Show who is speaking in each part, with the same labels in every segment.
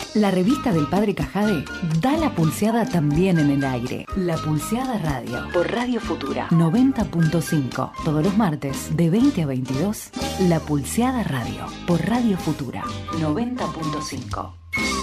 Speaker 1: La revista del Padre Cajade da la pulseada también en el aire. La Pulseada Radio, por Radio Futura 90.5. Todos los martes, de 20 a 22, La Pulseada Radio, por Radio Futura 90.5.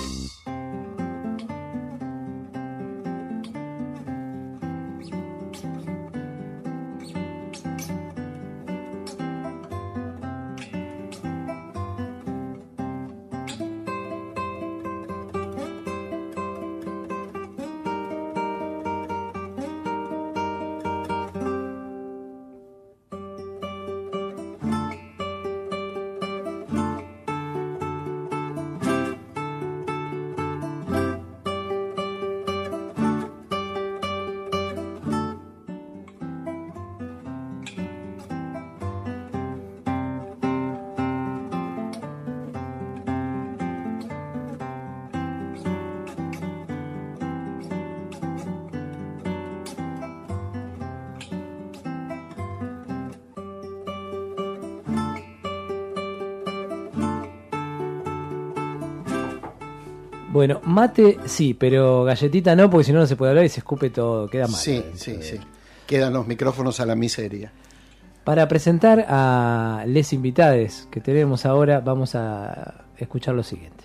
Speaker 2: Bueno, mate sí, pero galletita no, porque si no, no se puede hablar y se escupe todo, queda mal.
Speaker 3: Sí. Quedan los micrófonos a la miseria.
Speaker 2: Para presentar a les invitades que tenemos ahora, vamos a escuchar lo siguiente.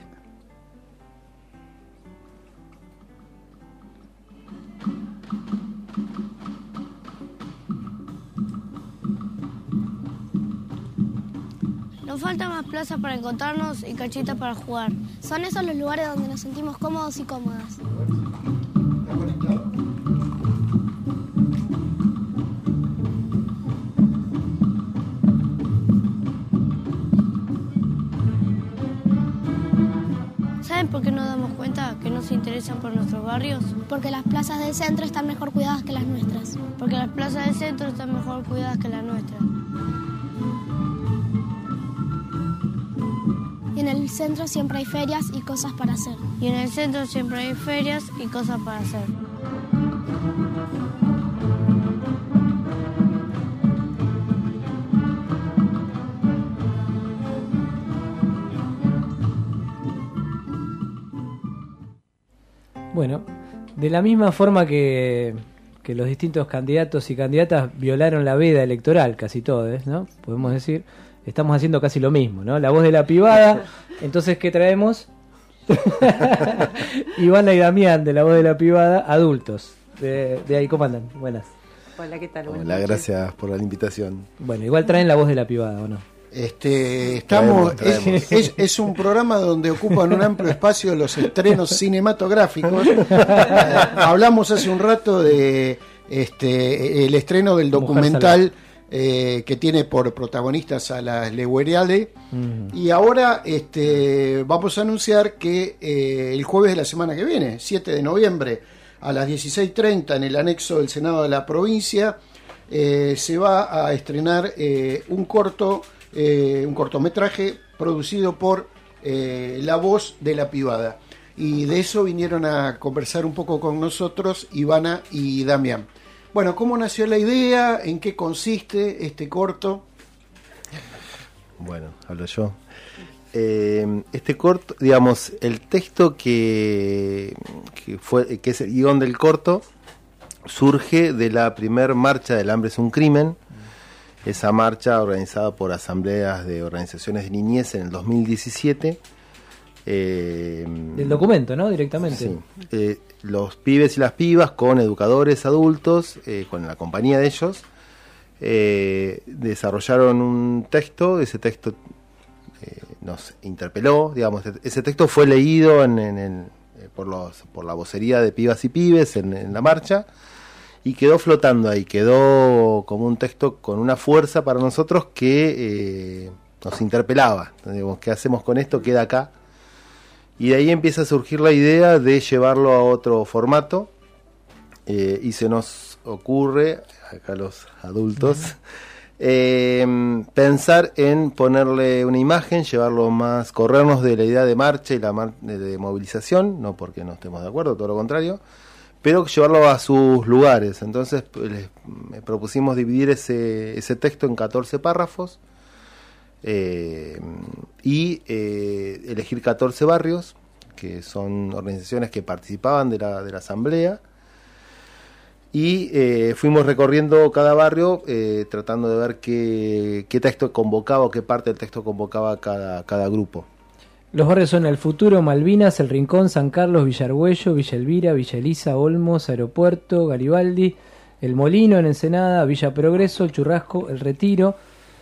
Speaker 4: Nos falta más plaza para encontrarnos y canchitas para jugar. Son esos los lugares donde nos sentimos cómodos y cómodas. ¿Saben por qué nos damos cuenta que no se interesan por nuestros barrios? Porque las plazas del centro están mejor cuidadas que las nuestras. Porque las plazas del centro están mejor cuidadas que las nuestras. Y en el centro siempre hay ferias y cosas para hacer. Y en el centro siempre hay ferias y cosas para hacer.
Speaker 2: Bueno, de la misma forma que los distintos candidatos y candidatas violaron la veda electoral, casi todos, ¿no? Podemos decir, estamos haciendo casi lo mismo, ¿no? La voz de la pibada. Entonces, ¿qué traemos? Ivana y Damián, de la voz de la pibada, adultos. De ahí, ¿cómo andan? Buenas.
Speaker 5: Hola, ¿qué tal?
Speaker 6: Hola, gracias por la invitación.
Speaker 2: Bueno, igual traen la voz de la pibada, ¿o no?
Speaker 3: Traemos. Es un programa donde ocupan un amplio espacio los estrenos cinematográficos. Hablamos hace un rato de el estreno del documental que tiene por protagonistas a las Legueriale. Y ahora vamos a anunciar que el jueves de la semana que viene, 7 de noviembre, a las 16:30, en el anexo del Senado de la provincia, se va a estrenar un cortometraje producido por La Voz de la Pibada. Y de eso vinieron a conversar un poco con nosotros Ivana y Damián. Bueno, ¿cómo nació la idea? ¿En qué consiste este corto?
Speaker 6: Bueno, hablo yo. Este corto, digamos, el texto que es el guión del corto, surge de la primer marcha del hambre es un crimen. Esa marcha organizada por asambleas de organizaciones de niñez en el 2017.
Speaker 2: Del documento, ¿no? Directamente.
Speaker 6: Sí. Los pibes y las pibas con educadores adultos, con la compañía de ellos, desarrollaron un texto. Ese texto nos interpeló, digamos. Ese texto fue leído por la vocería de pibas y pibes en la marcha. Y quedó flotando ahí, quedó como un texto con una fuerza para nosotros que nos interpelaba. Digamos, ¿qué hacemos con esto? Queda acá. Y de ahí empieza a surgir la idea de llevarlo a otro formato. Y se nos ocurre, acá los adultos, pensar en ponerle una imagen, llevarlo más, corrernos de la idea de marcha y de movilización, no porque no estemos de acuerdo, todo lo contrario, pero llevarlo a sus lugares. Entonces propusimos dividir ese texto en 14 párrafos y elegir 14 barrios que son organizaciones que participaban de la asamblea, y fuimos recorriendo cada barrio tratando de ver qué texto convocaba o qué parte del texto convocaba cada grupo.
Speaker 2: Los barrios son El Futuro, Malvinas, El Rincón, San Carlos, Villa Argüello, Villa Elvira, Villa Elisa, Olmos, Aeropuerto, Garibaldi, El Molino en Ensenada, Villa Progreso, El Churrasco, El Retiro,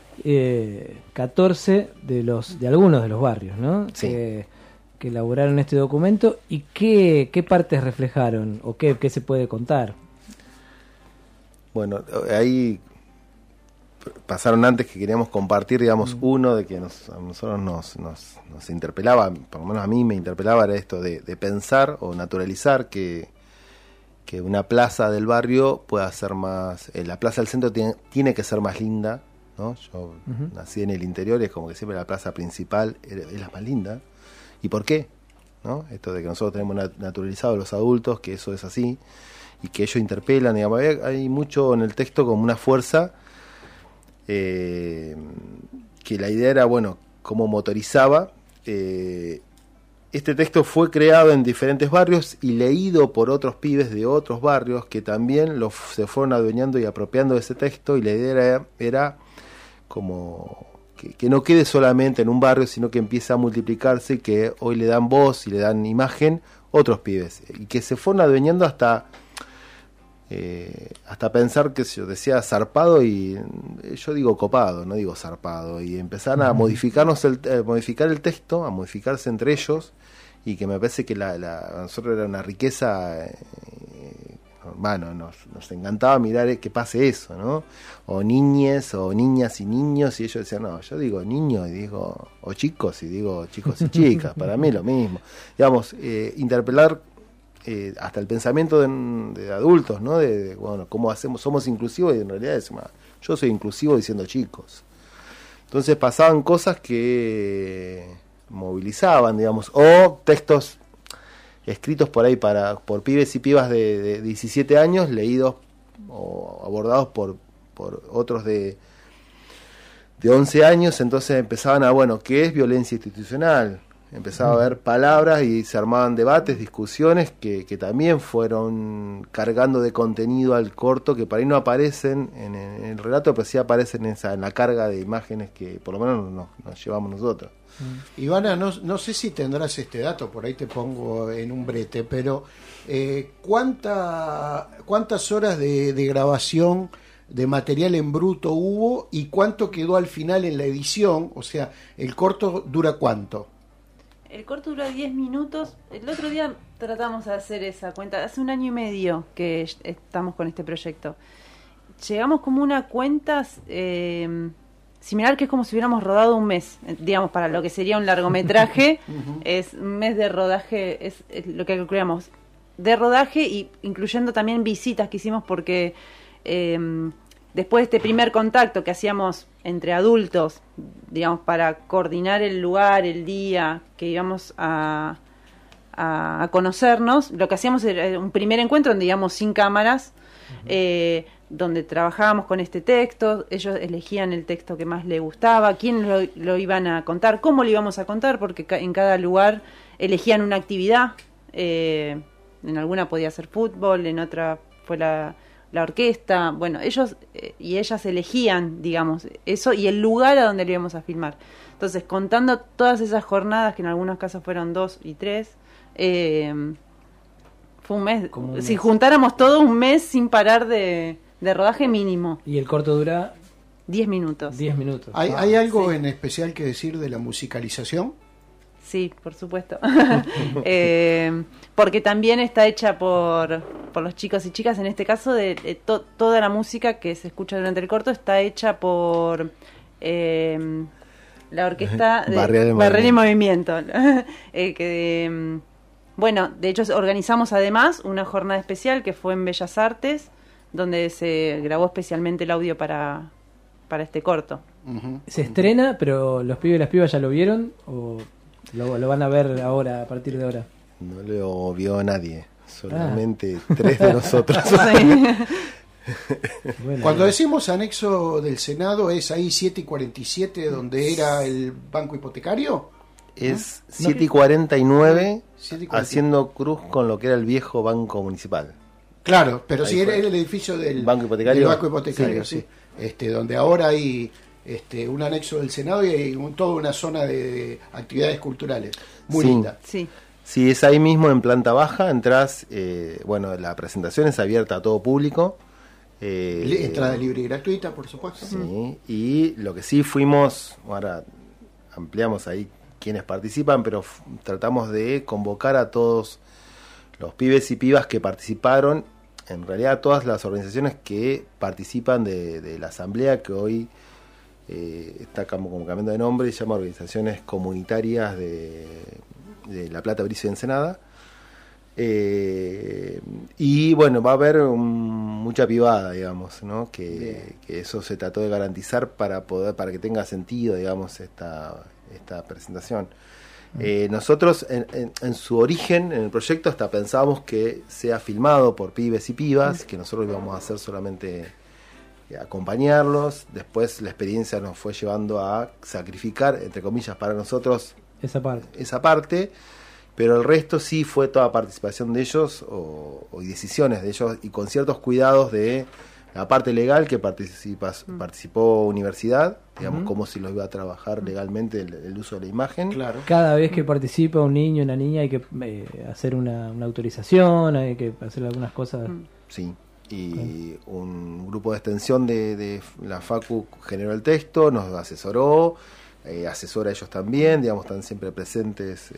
Speaker 2: 14 de algunos de los barrios, ¿no?
Speaker 6: Sí.
Speaker 2: Que elaboraron este documento. ¿Y qué partes reflejaron o qué se puede contar?
Speaker 6: Bueno, ahí pasaron antes que queríamos compartir, digamos, uno de que a nosotros nos interpelaba, por lo menos a mí me interpelaba, era esto de pensar o naturalizar que una plaza del barrio pueda ser más, la plaza del centro tiene que ser más linda, ¿no? Yo nací en el interior y es como que siempre la plaza principal es la más linda. ¿Y por qué? ¿No? Esto de que nosotros tenemos naturalizado a los adultos, que eso es así, y que ellos interpelan, digamos, hay mucho en el texto como una fuerza que la idea era, bueno, cómo motorizaba. Este texto fue creado en diferentes barrios y leído por otros pibes de otros barrios que también se fueron adueñando y apropiando de ese texto, y la idea era como que no quede solamente en un barrio, sino que empiece a multiplicarse y que hoy le dan voz y le dan imagen otros pibes, y que se fueron adueñando hasta pensar, que yo decía zarpado, y yo digo copado, no digo zarpado, y empezaron a modificar el texto, a modificarse entre ellos, y que me parece que a nosotros era una riqueza, bueno, nos encantaba mirar que pase eso, ¿no? O niñes, o niñas y niños, y ellos decían, no, yo digo niños y digo, o chicos y digo chicos y chicas, para mí lo mismo. Digamos, interpelar hasta el pensamiento de adultos, ¿no? Bueno, cómo somos inclusivos, y en realidad decimos, yo soy inclusivo diciendo chicos. Entonces pasaban cosas que movilizaban, digamos, o textos escritos por ahí por pibes y pibas de 17 años, leídos o abordados por otros de 11 años. Entonces empezaban ¿qué es violencia institucional? Empezaba a haber palabras y se armaban debates, discusiones que también fueron cargando de contenido al corto, que por ahí no aparecen en el relato, pero sí aparecen en la carga de imágenes que por lo menos nos llevamos nosotros.
Speaker 3: Ivana, no sé si tendrás este dato, por ahí te pongo en un brete, pero ¿cuántas horas de grabación de material en bruto hubo y cuánto quedó al final en la edición? O sea, ¿el corto dura cuánto?
Speaker 5: El corto dura 10 minutos. El otro día tratamos de hacer esa cuenta. Hace 1 año y medio que estamos con este proyecto. Llegamos como una cuenta similar, que es como si hubiéramos rodado un mes. Digamos, para lo que sería un largometraje, es un mes de rodaje, es lo que calculamos. De rodaje, y incluyendo también visitas que hicimos, porque después de este primer contacto que hacíamos entre adultos, digamos, para coordinar el lugar, el día que íbamos a conocernos, lo que hacíamos era un primer encuentro donde íbamos sin cámaras, donde trabajábamos con este texto. Ellos elegían el texto que más les gustaba, quién lo iban a contar, cómo lo íbamos a contar, porque en cada lugar elegían una actividad. En alguna podía ser fútbol, en otra fue la orquesta. Bueno, ellos y ellas elegían, digamos, eso y el lugar a donde lo íbamos a filmar. Entonces, contando todas esas jornadas, que en algunos casos fueron 2 y 3, fue un mes. Si juntáramos todo, un mes sin parar de rodaje mínimo.
Speaker 2: ¿Y el corto dura?
Speaker 5: 10 minutos.
Speaker 2: 10 minutos.
Speaker 3: ¿Hay algo en especial que decir de la musicalización?
Speaker 5: Sí, por supuesto. Porque también está hecha por los chicos y chicas. En este caso, toda la música que se escucha durante el corto está hecha por la orquesta de Barrial y Movimiento. Bueno, de hecho organizamos además una jornada especial que fue en Bellas Artes, donde se grabó especialmente el audio para este corto.
Speaker 2: ¿Se estrena, pero los pibes y las pibas ya lo vieron o lo van a ver ahora, a partir de ahora?
Speaker 6: No lo vio nadie, solamente 3 de nosotros.
Speaker 2: Bueno,
Speaker 3: cuando decimos anexo del Senado, ¿es ahí 7 y 47 donde era el banco hipotecario?
Speaker 6: Es 7:49
Speaker 3: 7:49.
Speaker 6: haciendo cruz con lo que era el viejo banco municipal.
Speaker 3: Claro, pero
Speaker 6: Ahí
Speaker 3: sí era
Speaker 6: fue.
Speaker 3: el edificio del
Speaker 6: Banco Hipotecario.
Speaker 3: del Banco Hipotecario,
Speaker 6: Sí.
Speaker 3: sí. Donde ahora hay un anexo del Senado y hay toda una zona de actividades culturales. Muy
Speaker 6: Sí.
Speaker 3: linda.
Speaker 5: Sí.
Speaker 6: Sí, es ahí mismo en planta baja, entras, bueno, la presentación es abierta a todo público.
Speaker 3: Entrada libre y gratuita, por supuesto.
Speaker 6: Sí, y lo que sí fuimos, ahora ampliamos ahí quienes participan, pero tratamos de convocar a todos los pibes y pibas que participaron, en realidad todas las organizaciones que participan de la asamblea, que hoy está como cambiando de nombre y se llama Organizaciones Comunitarias de La Plata, Berizo y Ensenada. Y bueno, va a haber mucha pibada, digamos, ¿no? Que eso se trató de garantizar para que tenga sentido, digamos, esta presentación. Nosotros en su origen, en el proyecto, hasta pensábamos que sea filmado por pibes y pibas, que nosotros íbamos a hacer solamente acompañarlos. Después la experiencia nos fue llevando a sacrificar, entre comillas, para nosotros esa parte, pero el resto sí fue toda participación de ellos y decisiones de ellos, y con ciertos cuidados de la parte legal que participó universidad, digamos, cómo se lo iba a trabajar legalmente el uso de la imagen.
Speaker 3: Claro.
Speaker 2: Cada vez que participa un niño o una niña hay que hacer una autorización, hay que hacer algunas cosas.
Speaker 6: Sí, y un grupo de extensión de la Facu generó el texto, nos asesoró, asesora a ellos también, digamos, están siempre presentes.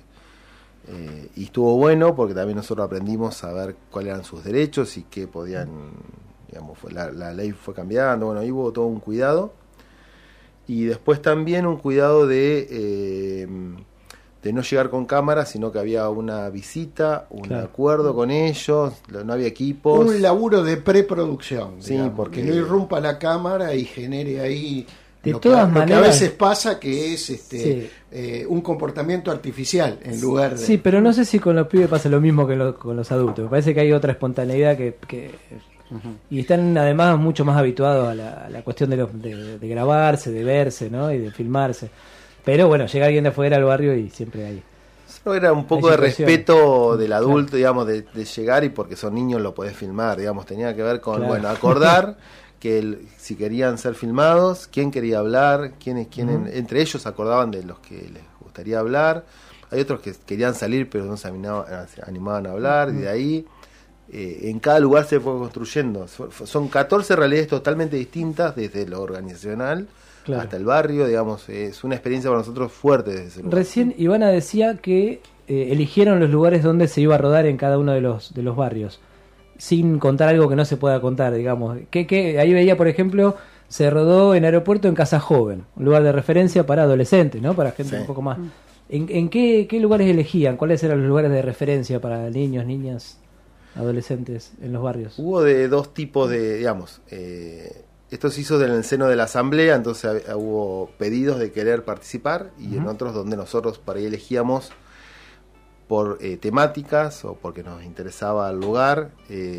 Speaker 6: Y estuvo bueno porque también nosotros aprendimos a ver cuáles eran sus derechos y qué podían, digamos, la ley fue cambiando, bueno, ahí hubo todo un cuidado, y después también un cuidado de no llegar con cámaras, sino que había una visita, un acuerdo con ellos, no había equipos.
Speaker 3: Un laburo de preproducción,
Speaker 6: sí,
Speaker 3: digamos,
Speaker 6: porque
Speaker 3: que no irrumpa la cámara y genere ahí
Speaker 2: de
Speaker 3: lo
Speaker 2: todas
Speaker 3: que
Speaker 2: maneras,
Speaker 3: a veces pasa, que es
Speaker 2: sí.
Speaker 3: Un comportamiento artificial en lugar de...
Speaker 2: Sí, pero no sé si con los pibes pasa lo mismo que con los adultos. Me parece que hay otra espontaneidad que y están además mucho más habituados a la cuestión de grabarse, de verse, ¿no? Y de filmarse. Pero bueno, llega alguien de afuera al barrio y siempre hay.
Speaker 6: Solo era un poco de respeto del adulto, digamos, de llegar, y porque son niños lo podés filmar, digamos, tenía que ver con, bueno, acordar que si querían ser filmados, quién quería hablar, quiénes entre ellos acordaban de los que les gustaría hablar. Hay otros que querían salir pero no se animaban a hablar, y de ahí en cada lugar se fue construyendo. Son 14 realidades totalmente distintas, desde lo organizacional hasta el barrio, digamos. Es una experiencia para nosotros fuerte desde ese lugar.
Speaker 2: Recién Ivana decía que eligieron los lugares donde se iba a rodar en cada uno de los barrios, sin contar algo que no se pueda contar, digamos. Ahí veía, por ejemplo, se rodó en Aeropuerto, en Casa Joven, un lugar de referencia para adolescentes, ¿no? Para gente un poco más. ¿En qué lugares elegían? ¿Cuáles eran los lugares de referencia para niños, niñas, adolescentes en los barrios?
Speaker 6: Hubo de dos tipos de, digamos, esto se hizo en el seno de la asamblea, entonces hubo pedidos de querer participar, y en otros donde nosotros para ahí elegíamos por temáticas o porque nos interesaba el lugar.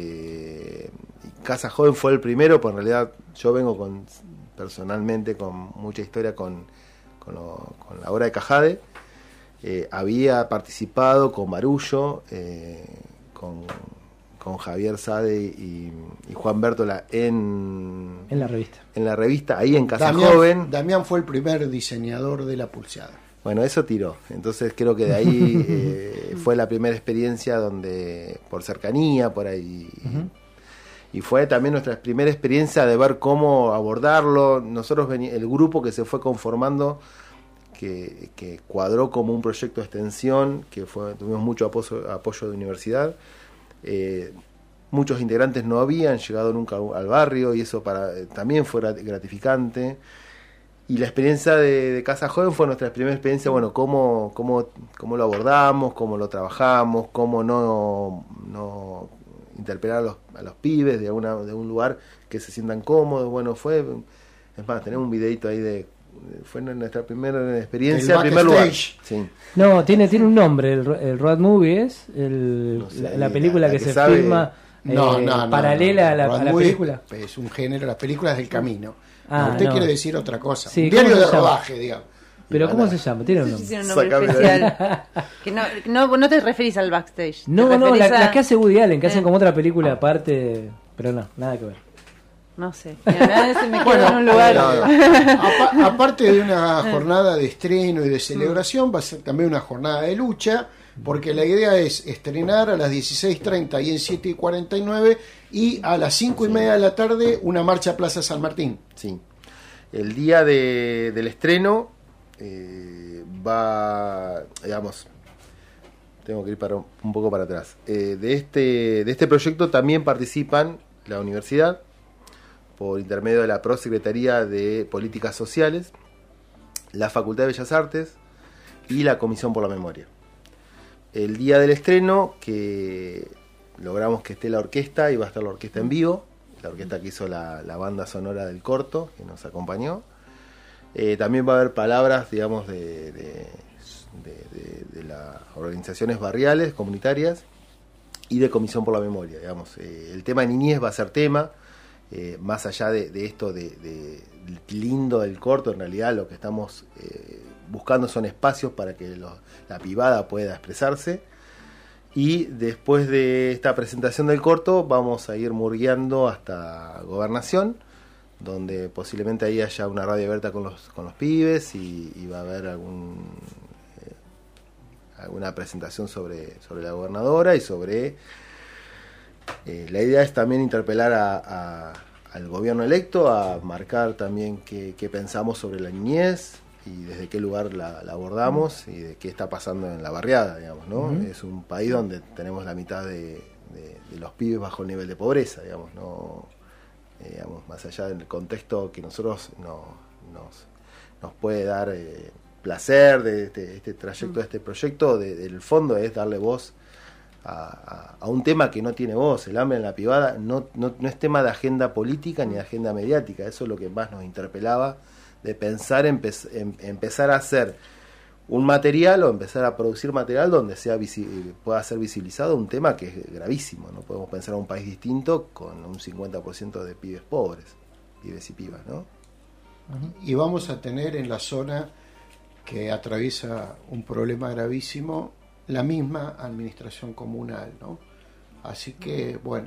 Speaker 6: Casa Joven fue el primero, pues en realidad yo vengo personalmente con mucha historia con la obra de Cajade. Había participado con Marullo, con Javier Sade y Juan Bértola en la revista, ahí en Casa Joven.
Speaker 3: Damián fue el primer diseñador de la pulseada.
Speaker 6: Bueno, eso tiró. Entonces creo que de ahí fue la primera experiencia donde, por cercanía, por ahí. Y fue también nuestra primera experiencia de ver cómo abordarlo. Nosotros el grupo que se fue conformando, que cuadró como un proyecto de extensión, tuvimos mucho apoyo de universidad. Muchos integrantes no habían llegado nunca al barrio, y eso también fue gratificante. Y la experiencia de Casa Joven fue nuestra primera experiencia, bueno, cómo lo abordamos, cómo lo trabajamos, cómo no interpelar a los pibes de un lugar que se sientan cómodos. Bueno, es más, tenemos un videito ahí fue nuestra primera experiencia, el primer lugar. Sí.
Speaker 2: No, tiene un nombre, el road movie es la película que se filma paralela a la película.
Speaker 3: Es un género, las películas del camino.
Speaker 2: Usted
Speaker 3: quiere decir otra cosa.
Speaker 2: Sí,
Speaker 3: un diario de rodaje, digamos.
Speaker 2: ¿Pero cómo se llama? ¿Tiene un nombre?
Speaker 5: Tiene un nombre especial. Que no te referís al backstage.
Speaker 2: No, las que hace Woody Allen, que hacen como otra película aparte, pero no, nada que ver.
Speaker 5: No sé, se me queda en un lugar.
Speaker 3: Aparte de una jornada de estreno y de celebración, va a ser también una jornada de lucha, porque la idea es estrenar a las 16:30 y en 7:49 y a las 5:30 de la tarde una marcha a Plaza San Martín.
Speaker 6: Sí. El día del estreno va, digamos, tengo que ir un poco para atrás. De este proyecto también participan la universidad, por intermedio de la Prosecretaría de Políticas Sociales, la Facultad de Bellas Artes y la Comisión por la Memoria. El día del estreno, que logramos que esté la orquesta, y va a estar la orquesta en vivo, la orquesta que hizo la banda sonora del corto, que nos acompañó. También va a haber palabras, digamos, de las organizaciones barriales, comunitarias, y de Comisión por la Memoria, digamos. El tema de niñez va a ser tema. Más allá de esto de lindo del corto, en realidad lo que estamos buscando son espacios para que la pibada pueda expresarse. Y después de esta presentación del corto vamos a ir murgueando hasta Gobernación, donde posiblemente ahí haya una radio abierta con los pibes y va a haber alguna presentación sobre la gobernadora y sobre... la idea es también interpelar al gobierno electo, a marcar también qué pensamos sobre la niñez y desde qué lugar la abordamos y de qué está pasando en la barriada, digamos, ¿no? Uh-huh. Es un país donde tenemos la mitad de los pibes bajo el nivel de pobreza, digamos, ¿no? Digamos, más allá del contexto que nosotros nos puede dar placer de este trayecto, de este proyecto, del fondo es darle voz a un tema que no tiene voz. El hambre en la pibada no es tema de agenda política ni de agenda mediática. Eso es lo que más nos interpelaba, de pensar empezar a hacer un material o empezar a producir material donde pueda ser visibilizado un tema que es gravísimo. No podemos pensar en un país distinto con un 50% de pibes pobres, pibes y pibas, ¿no?
Speaker 3: Y vamos a tener en la zona que atraviesa un problema gravísimo la misma administración comunal, ¿no? Así que, bueno,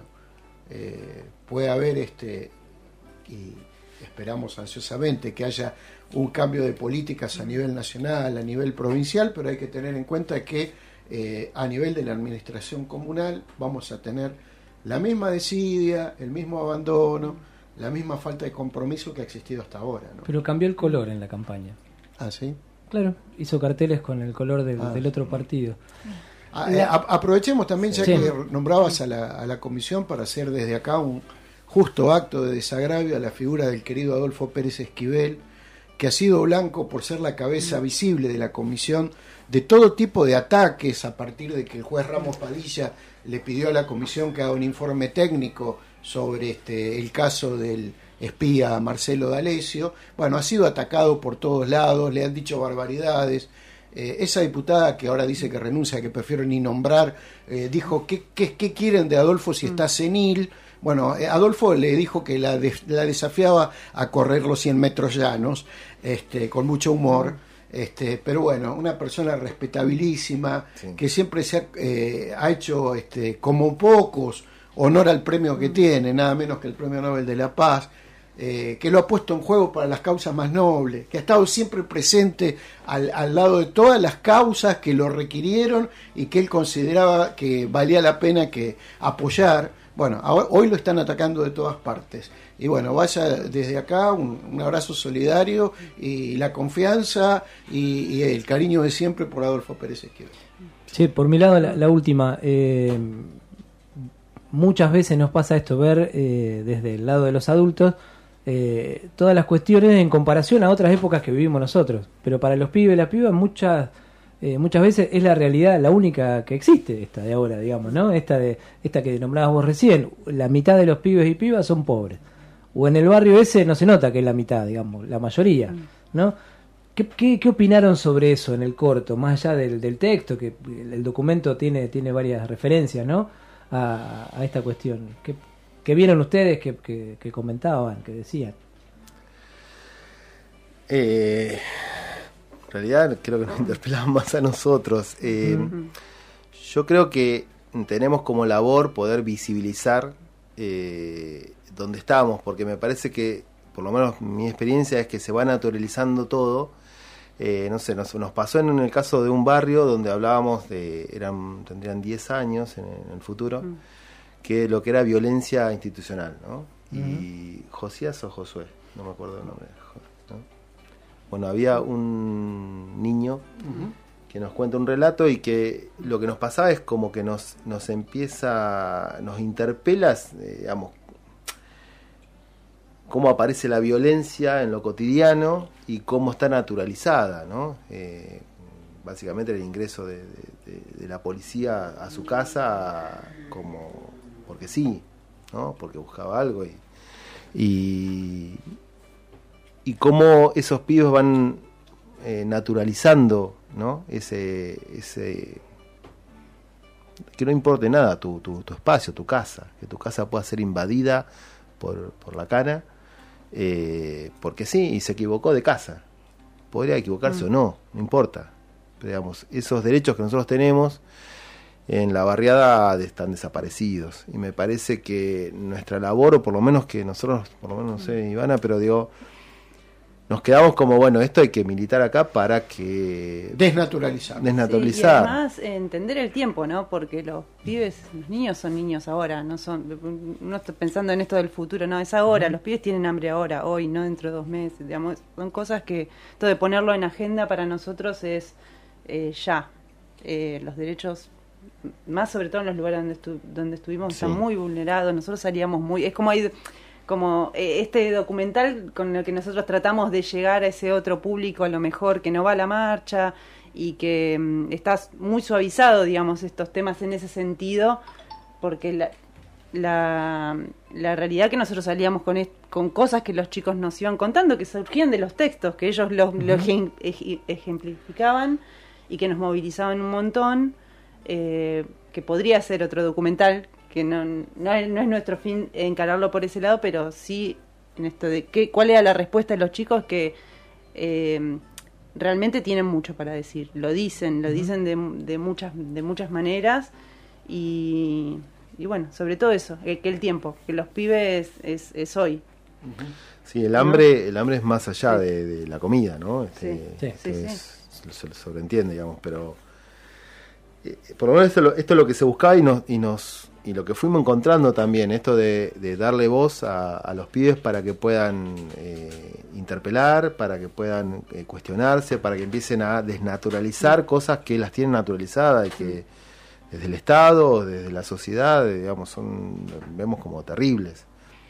Speaker 3: puede haber y esperamos ansiosamente que haya un cambio de políticas a nivel nacional, a nivel provincial, pero hay que tener en cuenta que a nivel de la administración comunal vamos a tener la misma desidia, el mismo abandono, la misma falta de compromiso que ha existido hasta ahora, ¿no?
Speaker 2: Pero cambió el color en la campaña.
Speaker 3: ¿Ah, sí?
Speaker 2: Claro, hizo carteles con el color del otro partido.
Speaker 3: Aprovechemos también, ya que nombrabas a la comisión, para hacer desde acá un justo acto de desagravio a la figura del querido Adolfo Pérez Esquivel, que ha sido blanco por ser la cabeza visible de la comisión de todo tipo de ataques, a partir de que el juez Ramos Padilla le pidió a la comisión que haga un informe técnico sobre el caso del espía Marcelo D'Alessio. Bueno, ha sido atacado por todos lados, le han dicho barbaridades. Esa diputada que ahora dice que renuncia, que prefiero ni nombrar, dijo, ¿qué quieren de Adolfo si está senil? Bueno, Adolfo le dijo que la desafiaba a correr los 100 metros llanos, con mucho humor. Pero bueno, una persona respetabilísima, sí, que siempre ha hecho, como pocos, honor al premio que tiene, nada menos que el Premio Nobel de la Paz, que lo ha puesto en juego para las causas más nobles, que ha estado siempre presente al lado de todas las causas que lo requirieron y que él consideraba que valía la pena que apoyar. Bueno, hoy lo están atacando de todas partes. Y bueno, vaya desde acá un abrazo solidario y la confianza y el cariño de siempre por Adolfo Pérez Esquivel.
Speaker 2: Sí, por mi lado la última. Muchas veces nos pasa esto, ver desde el lado de los adultos todas las cuestiones en comparación a otras épocas que vivimos nosotros. Pero para los pibes y las pibas muchas veces es la realidad la única que existe, esta de ahora, digamos, ¿no? Esta que nombrabas vos recién, la mitad de los pibes y pibas son pobres. O en el barrio ese no se nota que es la mitad, digamos, la mayoría, ¿no? ¿Qué opinaron sobre eso en el corto? Más allá del texto, que el documento tiene varias referencias, ¿no? A esta cuestión. ¿Qué vieron ustedes que comentaban, que decían?
Speaker 6: realidad creo que nos interpelan más a nosotros. Yo creo que tenemos como labor poder visibilizar dónde estamos, porque me parece que, por lo menos mi experiencia es que se va naturalizando todo. No sé, nos pasó en el caso de un barrio donde hablábamos tendrían 10 años en el futuro, que lo que era violencia institucional, ¿no? Y Josías o Josué, no me acuerdo el nombre, ¿no? Bueno, había un niño que nos cuenta un relato y que lo que nos pasaba es como que nos interpela, digamos, cómo aparece la violencia en lo cotidiano y cómo está naturalizada, ¿no? Básicamente el ingreso de la policía a su casa como porque sí, ¿no? Porque buscaba algo y cómo esos pibes van naturalizando, ¿no? Ese que no importe nada tu espacio, tu casa, que tu casa pueda ser invadida por la cana, porque sí, y se equivocó de casa. Podría equivocarse o no importa. Pero, digamos, esos derechos que nosotros tenemos en la barriada están desaparecidos. Y me parece que nuestra labor, o por lo menos que nosotros, por lo menos no sé, Ivana, pero digo, nos quedamos como, bueno, esto hay que militar acá para que...
Speaker 3: Desnaturalizar.
Speaker 5: Sí, y además entender el tiempo, ¿no? Porque los niños son niños ahora, no está pensando en esto del futuro, no, es ahora, los pibes tienen hambre ahora, hoy, no dentro de 2 meses, digamos, son cosas que, esto de ponerlo en agenda para nosotros es ya, los derechos, más sobre todo en los lugares donde estuvimos, están muy vulnerados, nosotros salíamos es como este documental con el que nosotros tratamos de llegar a ese otro público a lo mejor que no va a la marcha y que está muy suavizado, digamos, estos temas en ese sentido, porque la realidad que nosotros salíamos con cosas que los chicos nos iban contando, que surgían de los textos, que ellos lo ejemplificaban y que nos movilizaban un montón, que podría ser otro documental, que no es nuestro fin encararlo por ese lado, pero sí en esto de cuál era la respuesta de los chicos, que realmente tienen mucho para decir, lo dicen de muchas maneras, y bueno, sobre todo eso, que el tiempo, que los pibes es hoy.
Speaker 6: Sí, el hambre es más allá de la comida, ¿no? Se lo sobreentiende, digamos, pero por lo menos esto es lo que se buscaba y lo que fuimos encontrando también, esto de darle voz a los pibes para que puedan interpelar, para que puedan cuestionarse, para que empiecen a desnaturalizar cosas que las tienen naturalizadas y que desde el Estado, desde la sociedad, digamos, vemos como terribles.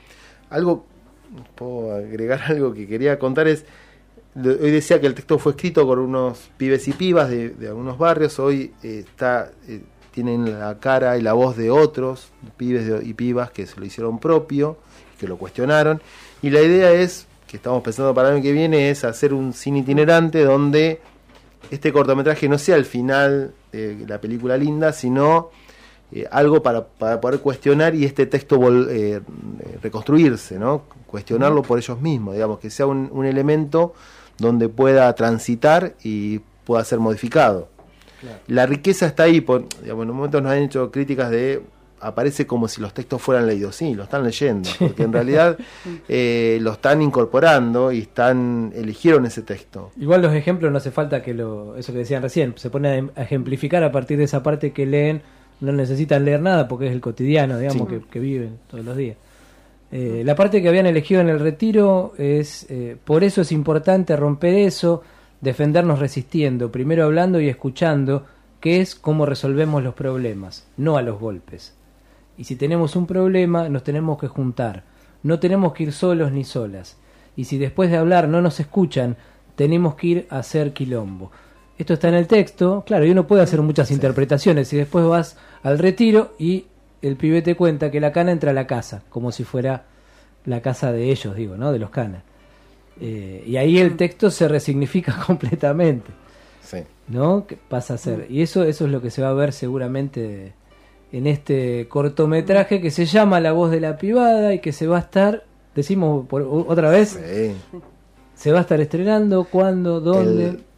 Speaker 6: Puedo agregar algo que quería contar hoy decía que el texto fue escrito por unos pibes y pibas de algunos barrios, hoy tienen la cara y la voz de otros pibes y pibas que se lo hicieron propio, que lo cuestionaron, y la idea es, que estamos pensando para el año que viene, es hacer un cine itinerante donde este cortometraje no sea el final de la película linda, sino algo para poder cuestionar y este texto reconstruirse, ¿no? Cuestionarlo por ellos mismos, digamos, que sea un elemento donde pueda transitar y pueda ser modificado. Claro. La riqueza está ahí, digamos, en un momento nos han hecho críticas aparece como si los textos fueran leídos, sí, lo están leyendo, porque en realidad lo están incorporando y eligieron ese texto.
Speaker 2: Igual los ejemplos no hace falta eso que decían recién, se pone a ejemplificar a partir de esa parte que leen, no necesitan leer nada porque es el cotidiano, digamos, que viven todos los días. La parte que habían elegido en el retiro es, por eso es importante romper eso, defendernos resistiendo, primero hablando y escuchando, que es cómo resolvemos los problemas, no a los golpes. Y si tenemos un problema, nos tenemos que juntar, no tenemos que ir solos ni solas. Y si después de hablar no nos escuchan, tenemos que ir a hacer quilombo. Esto está en el texto, claro, y uno puede hacer muchas interpretaciones, y después vas al retiro y el pibe te cuenta que la cana entra a la casa, como si fuera la casa de ellos, digo, ¿no? De los canas. Y ahí el texto se resignifica completamente, ¿no? Que pasa a ser, y eso es lo que se va a ver seguramente en este cortometraje que se llama La voz de la pibada y que se va a estar, decimos otra vez, se va a estar estrenando, ¿cuándo? ¿Dónde?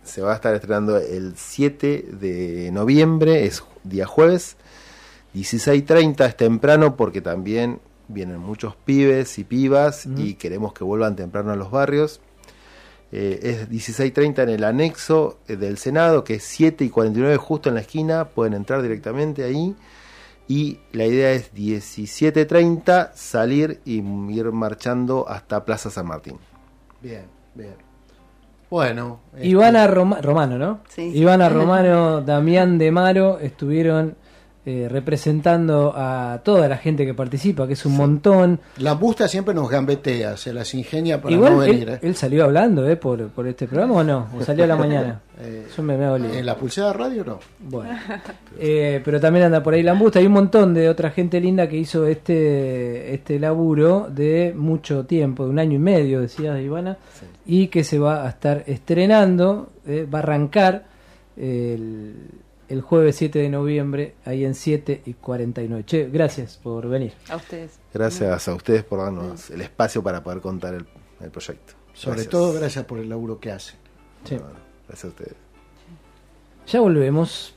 Speaker 6: se va a estar estrenando el 7 de noviembre, es día jueves, 16:30, es temprano porque también vienen muchos pibes y pibas y queremos que vuelvan temprano a los barrios. Es 16:30 en el anexo del Senado, que es 7:49 justo en la esquina, pueden entrar directamente ahí. Y la idea es 17:30 salir y ir marchando hasta Plaza San Martín.
Speaker 3: Bien, bien. Bueno.
Speaker 2: Ivana Romano, ¿no?
Speaker 5: Sí.
Speaker 2: Ivana Romano, Damián de Maro estuvieron representando a toda la gente que participa, que es un montón.
Speaker 3: La Busta siempre nos gambetea, se las ingenia para
Speaker 2: Igual
Speaker 3: no venir.
Speaker 2: él salió hablando por este programa o no, o salió a la mañana. Yo me hago lío.
Speaker 3: ¿En la Pulseada Radio no?
Speaker 2: Bueno, pero también anda por ahí la Busta. Hay un montón de otra gente linda que hizo este laburo de mucho tiempo, de 1 año y medio, decía Ivana, y que se va a estar estrenando, va a arrancar el jueves 7 de noviembre, ahí en 7:49. Che, gracias por venir.
Speaker 5: A ustedes.
Speaker 6: Gracias a ustedes por darnos el espacio para poder contar el proyecto.
Speaker 3: Sobre todo, gracias por el laburo que hacen.
Speaker 2: Sí.
Speaker 6: Bueno, gracias a ustedes.
Speaker 2: Ya volvemos.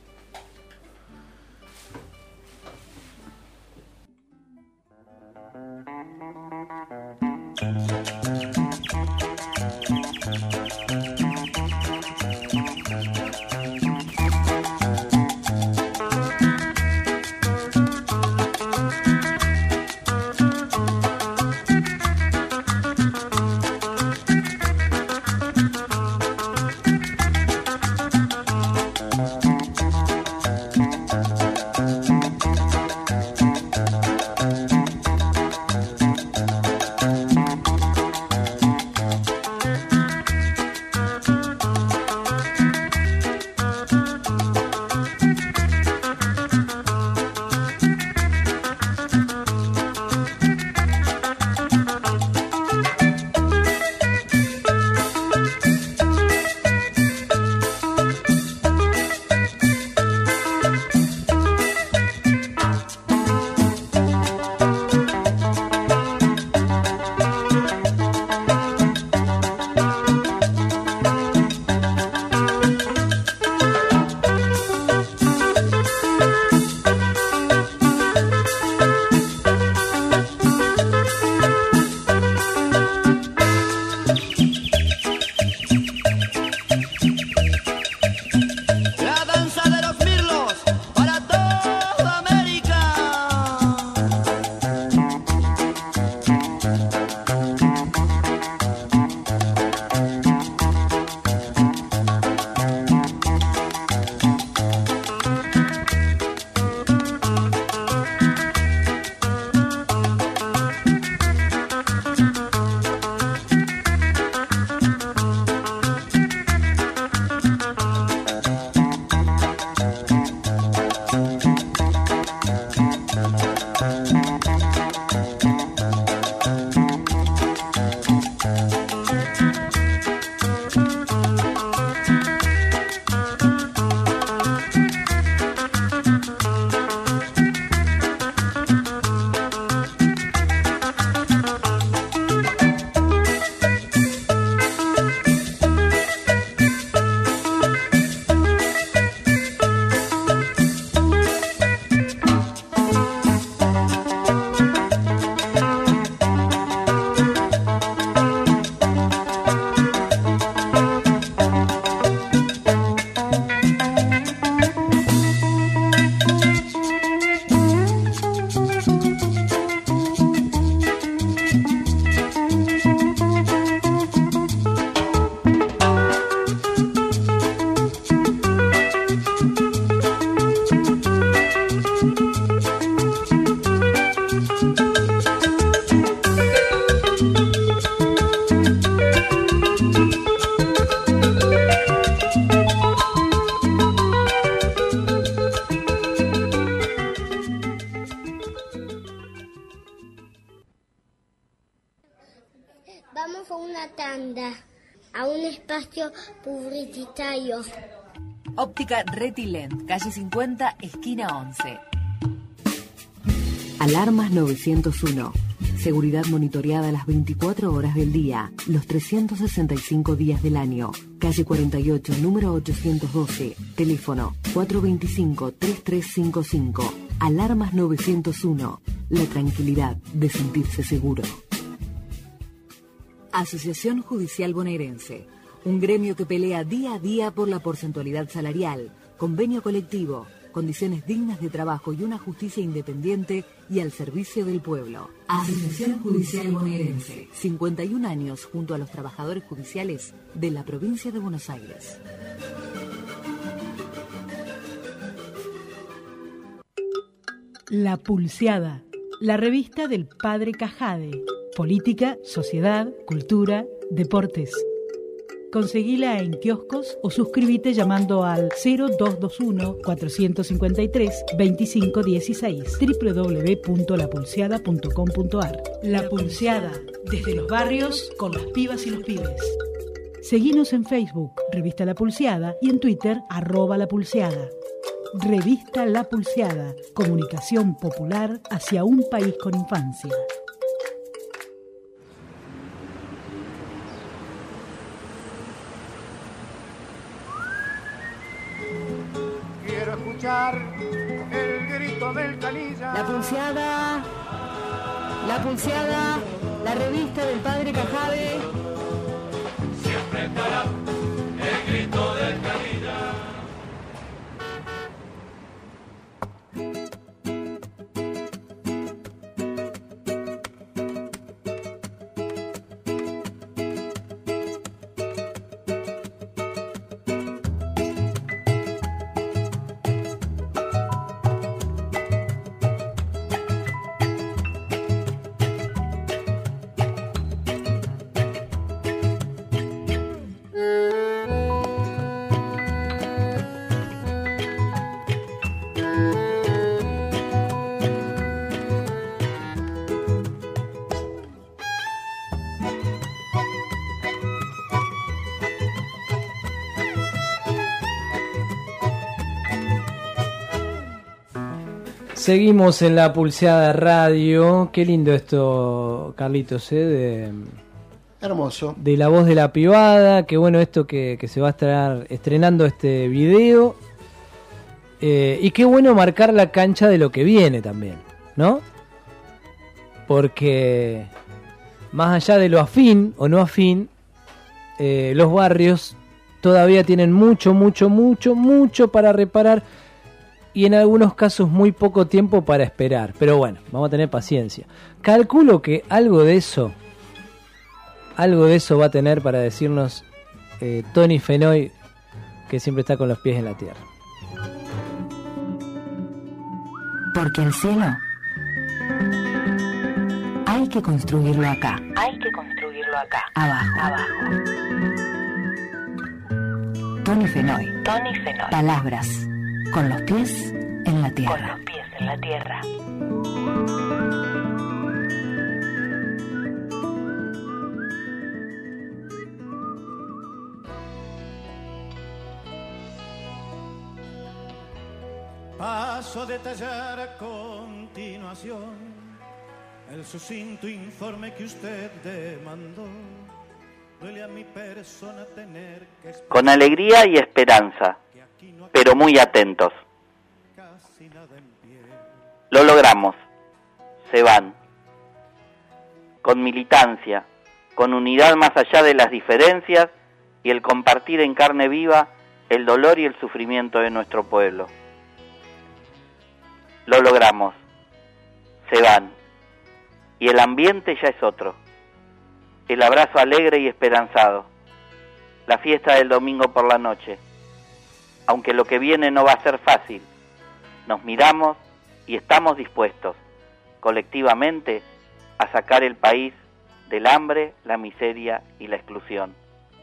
Speaker 7: Vamos a una tanda, a un espacio publicitario.
Speaker 1: Óptica Retilent, calle 50, esquina 11.
Speaker 8: Alarmas 901.
Speaker 1: Seguridad monitoreada las 24 horas del día, los 365 días del año. Calle 48, número 812, teléfono 425-3355, alarmas 901, la tranquilidad de sentirse seguro. Asociación Judicial Bonaerense, un gremio que pelea día a día por la porcentualidad salarial, convenio colectivo, condiciones dignas de trabajo y una justicia independiente y al servicio del pueblo. Asociación Judicial Bonaerense, 51 años junto a los trabajadores judiciales de la provincia de Buenos Aires.
Speaker 8: La Pulseada, la revista del Padre Cajade. Política, sociedad, cultura, deportes. Conseguila en kioscos o suscríbete llamando al 0221-453-2516 www.lapulseada.com.ar. La Pulseada, desde los barrios con las pibas y los pibes. Seguinos en Facebook, Revista La Pulseada, y en Twitter, @lapulseada. Revista La Pulseada, comunicación popular hacia un país con infancia.
Speaker 9: Quiero escuchar el grito del canilla.
Speaker 1: La Pulseada, la revista del Padre Cajade.
Speaker 9: Siempre estará el grito del canilla.
Speaker 2: Seguimos en La Pulseada Radio. Qué lindo esto, Carlitos,
Speaker 3: hermoso.
Speaker 2: De la voz de la pibada. Qué bueno esto que se va a estar estrenando este video. Y qué bueno marcar la cancha de lo que viene también, ¿no? Porque más allá de lo afín o no afín, los barrios todavía tienen mucho para reparar. Y en algunos casos muy poco tiempo para esperar. Pero bueno, vamos a tener paciencia. Calculo que algo de eso va a tener para decirnos Tony Fenoy, que siempre está con los pies en la tierra.
Speaker 1: Porque el cielo hay que construirlo acá. Abajo. Tony Fenoy. Palabras. Con los pies en la tierra.
Speaker 9: Paso a detallar a continuación el sucinto informe que usted demandó. Duele a mi persona tener que esperar.
Speaker 10: Con alegría y esperanza, pero muy atentos. Lo logramos. Se van. Con militancia, con unidad más allá de las diferencias y el compartir en carne viva el dolor y el sufrimiento de nuestro pueblo. Lo logramos. Se van. Y el ambiente ya es otro. El abrazo alegre y esperanzado. La fiesta del domingo por la noche. Aunque lo que viene no va a ser fácil, nos miramos y estamos dispuestos, colectivamente, a sacar el país del hambre, la miseria y la exclusión.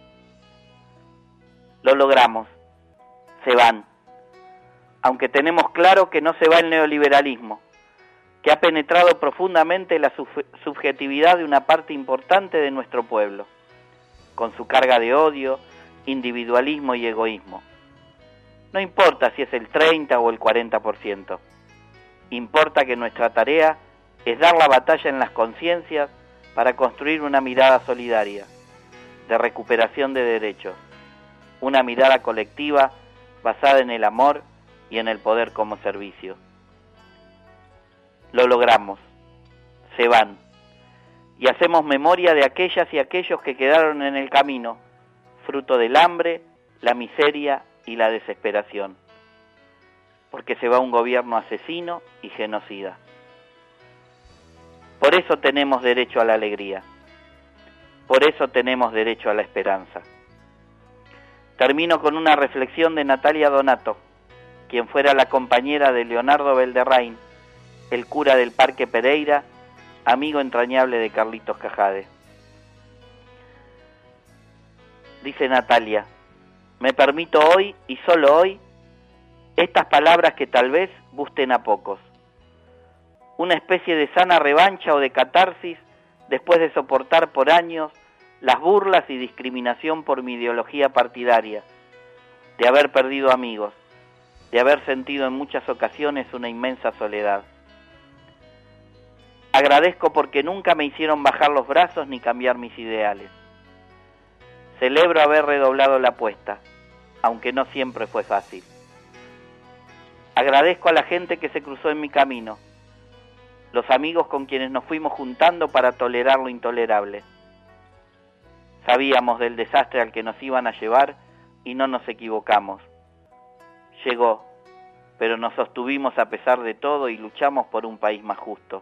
Speaker 10: Lo logramos. Se van. Aunque tenemos claro que no se va el neoliberalismo, que ha penetrado profundamente la subjetividad de una parte importante de nuestro pueblo, con su carga de odio, individualismo y egoísmo. No importa si es el 30 o el 40%. Importa que nuestra tarea es dar la batalla en las conciencias para construir una mirada solidaria, de recuperación de derechos, una mirada colectiva basada en el amor y en el poder como servicio. Lo logramos, se van, y hacemos memoria de aquellas y aquellos que quedaron en el camino, fruto del hambre, la miseria y la desesperación, porque se va un gobierno asesino y genocida. Por eso tenemos derecho a la alegría, por eso tenemos derecho a la esperanza. Termino con una reflexión de Natalia Donato, quien fuera la compañera de Leonardo Belderrain, el cura del Parque Pereira, amigo entrañable de Carlitos Cajade. Dice Natalia: me permito hoy, y solo hoy, estas palabras que tal vez gusten a pocos. Una especie de sana revancha o de catarsis después de soportar por años las burlas y discriminación por mi ideología partidaria, de haber perdido amigos, de haber sentido en muchas ocasiones una inmensa soledad. Agradezco porque nunca me hicieron bajar los brazos ni cambiar mis ideales. Celebro haber redoblado la apuesta, aunque no siempre fue fácil. Agradezco a la gente que se cruzó en mi camino, los amigos con quienes nos fuimos juntando para tolerar lo intolerable. Sabíamos del desastre al que nos iban a llevar y no nos equivocamos. Llegó, pero nos sostuvimos a pesar de todo y luchamos por un país más justo.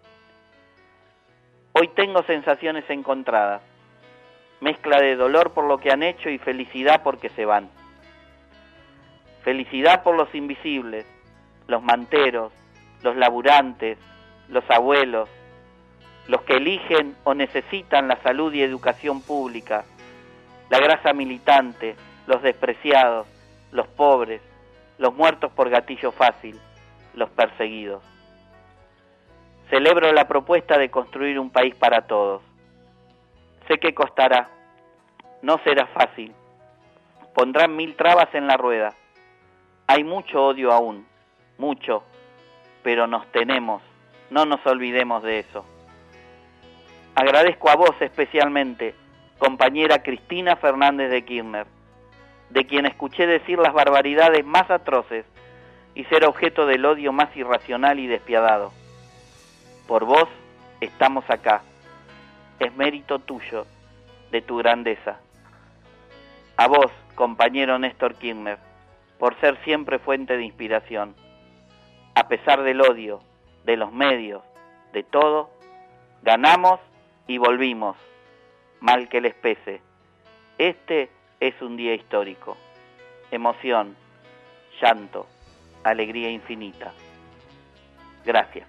Speaker 10: Hoy tengo sensaciones encontradas, mezcla de dolor por lo que han hecho y felicidad porque se van. Felicidad por los invisibles, los manteros, los laburantes, los abuelos, los que eligen o necesitan la salud y educación pública, la grasa militante, los despreciados, los pobres, los muertos por gatillo fácil, los perseguidos. Celebro la propuesta de construir un país para todos. Sé que costará, no será fácil, pondrán 1000 trabas en la rueda. Hay mucho odio aún, mucho, pero nos tenemos, no nos olvidemos de eso. Agradezco a vos especialmente, compañera Cristina Fernández de Kirchner, de quien escuché decir las barbaridades más atroces y ser objeto del odio más irracional y despiadado. Por vos estamos acá, es mérito tuyo, de tu grandeza. A vos, compañero Néstor Kirchner, por ser siempre fuente de inspiración. A pesar del odio, de los medios, de todo, ganamos y volvimos, mal que les pese. Este es un día histórico. Emoción, llanto, alegría infinita. Gracias.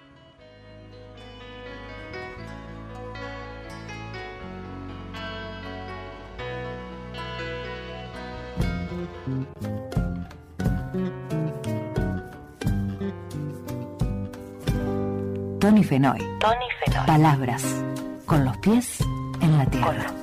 Speaker 1: Tony Fenoy. Palabras con los pies en la tierra.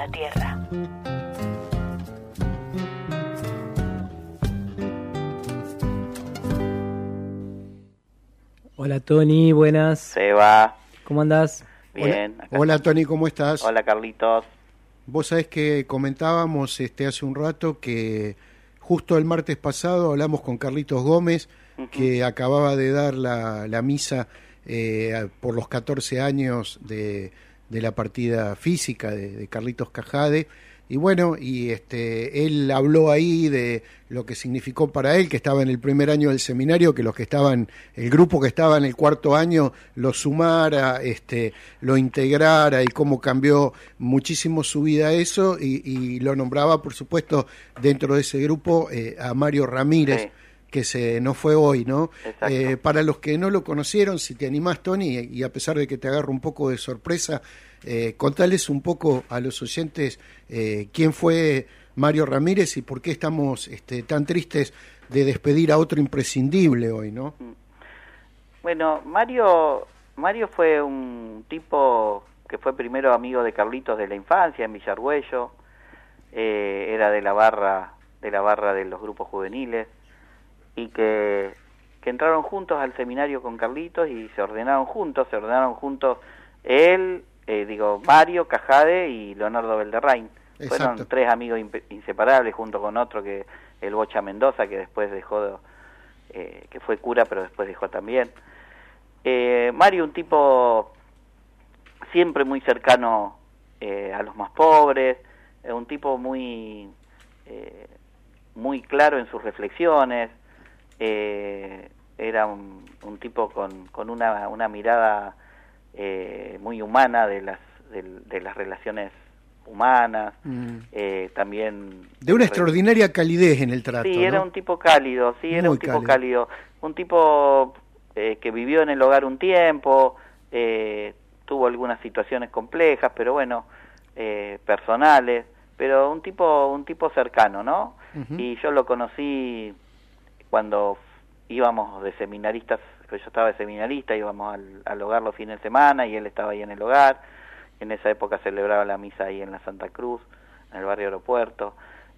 Speaker 2: Hola Tony, buenas.
Speaker 10: Seba.
Speaker 2: ¿Cómo andás?
Speaker 10: Bien.
Speaker 3: Hola Tony, ¿cómo estás?
Speaker 10: Hola Carlitos.
Speaker 3: Vos sabés que comentábamos hace un rato que justo el martes pasado hablamos con Carlitos Gómez, que acababa de dar la misa por los 14 años de la partida física de Carlitos Cajade. Y bueno, él habló ahí de lo que significó para él, que estaba en el primer año del seminario, que el grupo que estaba en el cuarto año lo sumara, lo integrara, y cómo cambió muchísimo su vida eso, y lo nombraba, por supuesto, dentro de ese grupo a Mario Ramírez. Sí. Que se nos fue hoy, ¿no? Para los que no lo conocieron, si te animás, Tony, y a pesar de que te agarro un poco de sorpresa, contales un poco a los oyentes quién fue Mario Ramírez y por qué estamos tan tristes de despedir a otro imprescindible hoy, ¿no?
Speaker 10: Bueno, Mario fue un tipo que fue primero amigo de Carlitos de la infancia en Villargüello, era de la barra de los grupos juveniles, y que que entraron juntos al seminario con Carlitos y se ordenaron juntos él, Mario Cajade y Leonardo Belderrain. Fueron 3 amigos inseparables, junto con otro, que el Bocha Mendoza, que después dejó, que fue cura, pero después dejó también. Mario, un tipo siempre muy cercano a los más pobres, un tipo muy claro en sus reflexiones, era un tipo con una mirada muy humana de las relaciones humanas, también
Speaker 3: de una extraordinaria calidez en el trato.
Speaker 10: Sí, era un tipo cálido, un tipo que vivió en el hogar un tiempo, tuvo algunas situaciones complejas, pero bueno, personales, pero un tipo cercano, ¿no? Y yo lo conocí cuando íbamos de seminaristas, yo estaba de seminarista, íbamos al hogar los fines de semana y él estaba ahí en el hogar. En esa época celebraba la misa ahí en la Santa Cruz, en el barrio Aeropuerto,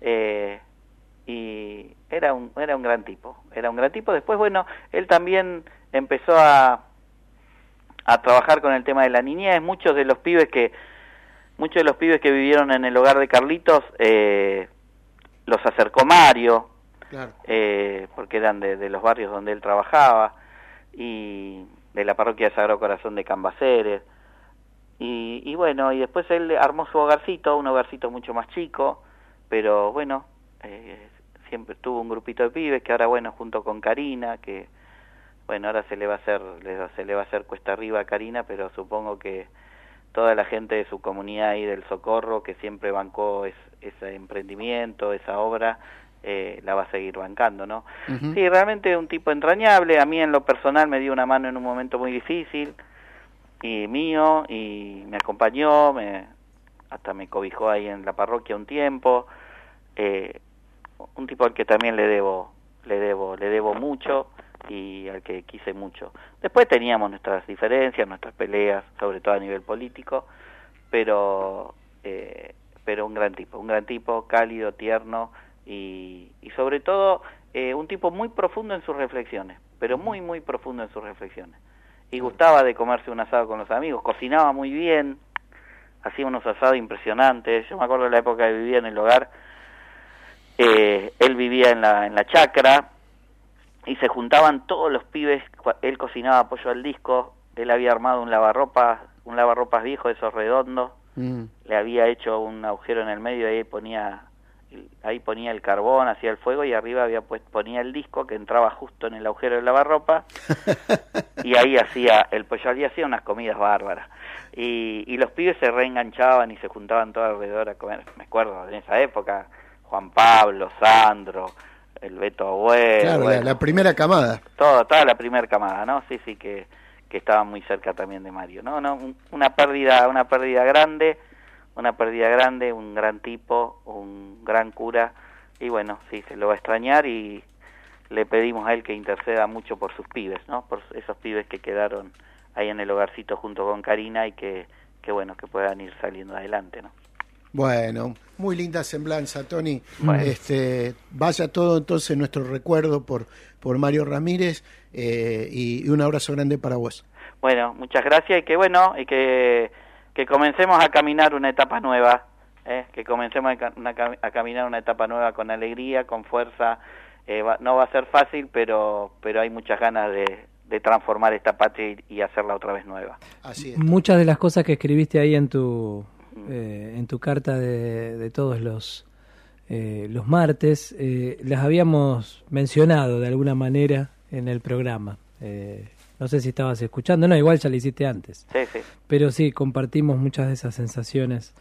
Speaker 10: y era un gran tipo, Después, bueno, él también empezó a trabajar con el tema de la niñez. Muchos de los pibes que vivieron en el hogar de Carlitos los acercó Mario, claro. Porque eran de los barrios donde él trabajaba, y de la parroquia de Sagrado Corazón de Cambaceres. Y bueno, y después él armó su hogarcito, un hogarcito mucho más chico, pero bueno, siempre tuvo un grupito de pibes que ahora, bueno, junto con Karina, que bueno, ahora se le va a hacer cuesta arriba a Karina, pero supongo que toda la gente de su comunidad ahí del Socorro, que siempre bancó ese emprendimiento, esa obra, la va a seguir bancando, ¿no? Uh-huh. Sí, realmente un tipo entrañable. A mí en lo personal me dio una mano en un momento muy difícil, y me acompañó, hasta me cobijó ahí en la parroquia un tiempo, un tipo al que también le debo mucho y al que quise mucho. Después teníamos nuestras diferencias, nuestras peleas, sobre todo a nivel político, pero un gran tipo, cálido, tierno y sobre todo un tipo muy profundo en sus reflexiones, pero muy, muy profundo en sus reflexiones. Y gustaba de comerse un asado con los amigos, cocinaba muy bien, hacía unos asados impresionantes. Yo me acuerdo de la época que vivía en el hogar, él vivía en la chacra, y se juntaban todos los pibes. Él cocinaba pollo al disco, él había armado un lavarropas viejo de esos redondos, le había hecho un agujero en el medio y ahí ponía el carbón, hacía el fuego, y arriba ponía el disco que entraba justo en el agujero del lavarropa y ahí hacía el pollo, y hacía unas comidas bárbaras, y los pibes se reenganchaban y se juntaban todos alrededor a comer. Me acuerdo en esa época, Juan Pablo, Sandro, el Beto Abuelo,
Speaker 3: claro, bueno, la primera camada,
Speaker 10: toda la primera camada, ¿no? Sí, que estaba muy cerca también de Mario, ¿no? Una pérdida grande, un gran tipo, un gran cura, y bueno, sí, se lo va a extrañar, y le pedimos a él que interceda mucho por sus pibes, ¿no? Por esos pibes que quedaron ahí en el hogarcito junto con Karina, y que bueno, que puedan ir saliendo adelante, ¿no?
Speaker 3: Bueno, muy linda semblanza, Tony. Bueno. Vaya todo entonces nuestro recuerdo por Mario Ramírez, y un abrazo grande para vos.
Speaker 10: Bueno, muchas gracias, y que comencemos a caminar una etapa nueva, que comencemos a caminar una etapa nueva con alegría, con fuerza. No va a ser fácil, pero hay muchas ganas de transformar esta patria y hacerla otra vez nueva.
Speaker 3: Así es.
Speaker 2: Muchas de las cosas que escribiste ahí en tu carta de todos los martes, las habíamos mencionado de alguna manera en el programa. No sé si estabas escuchando, no, igual ya lo hiciste antes.
Speaker 10: Sí.
Speaker 2: Pero sí, compartimos muchas de esas sensaciones.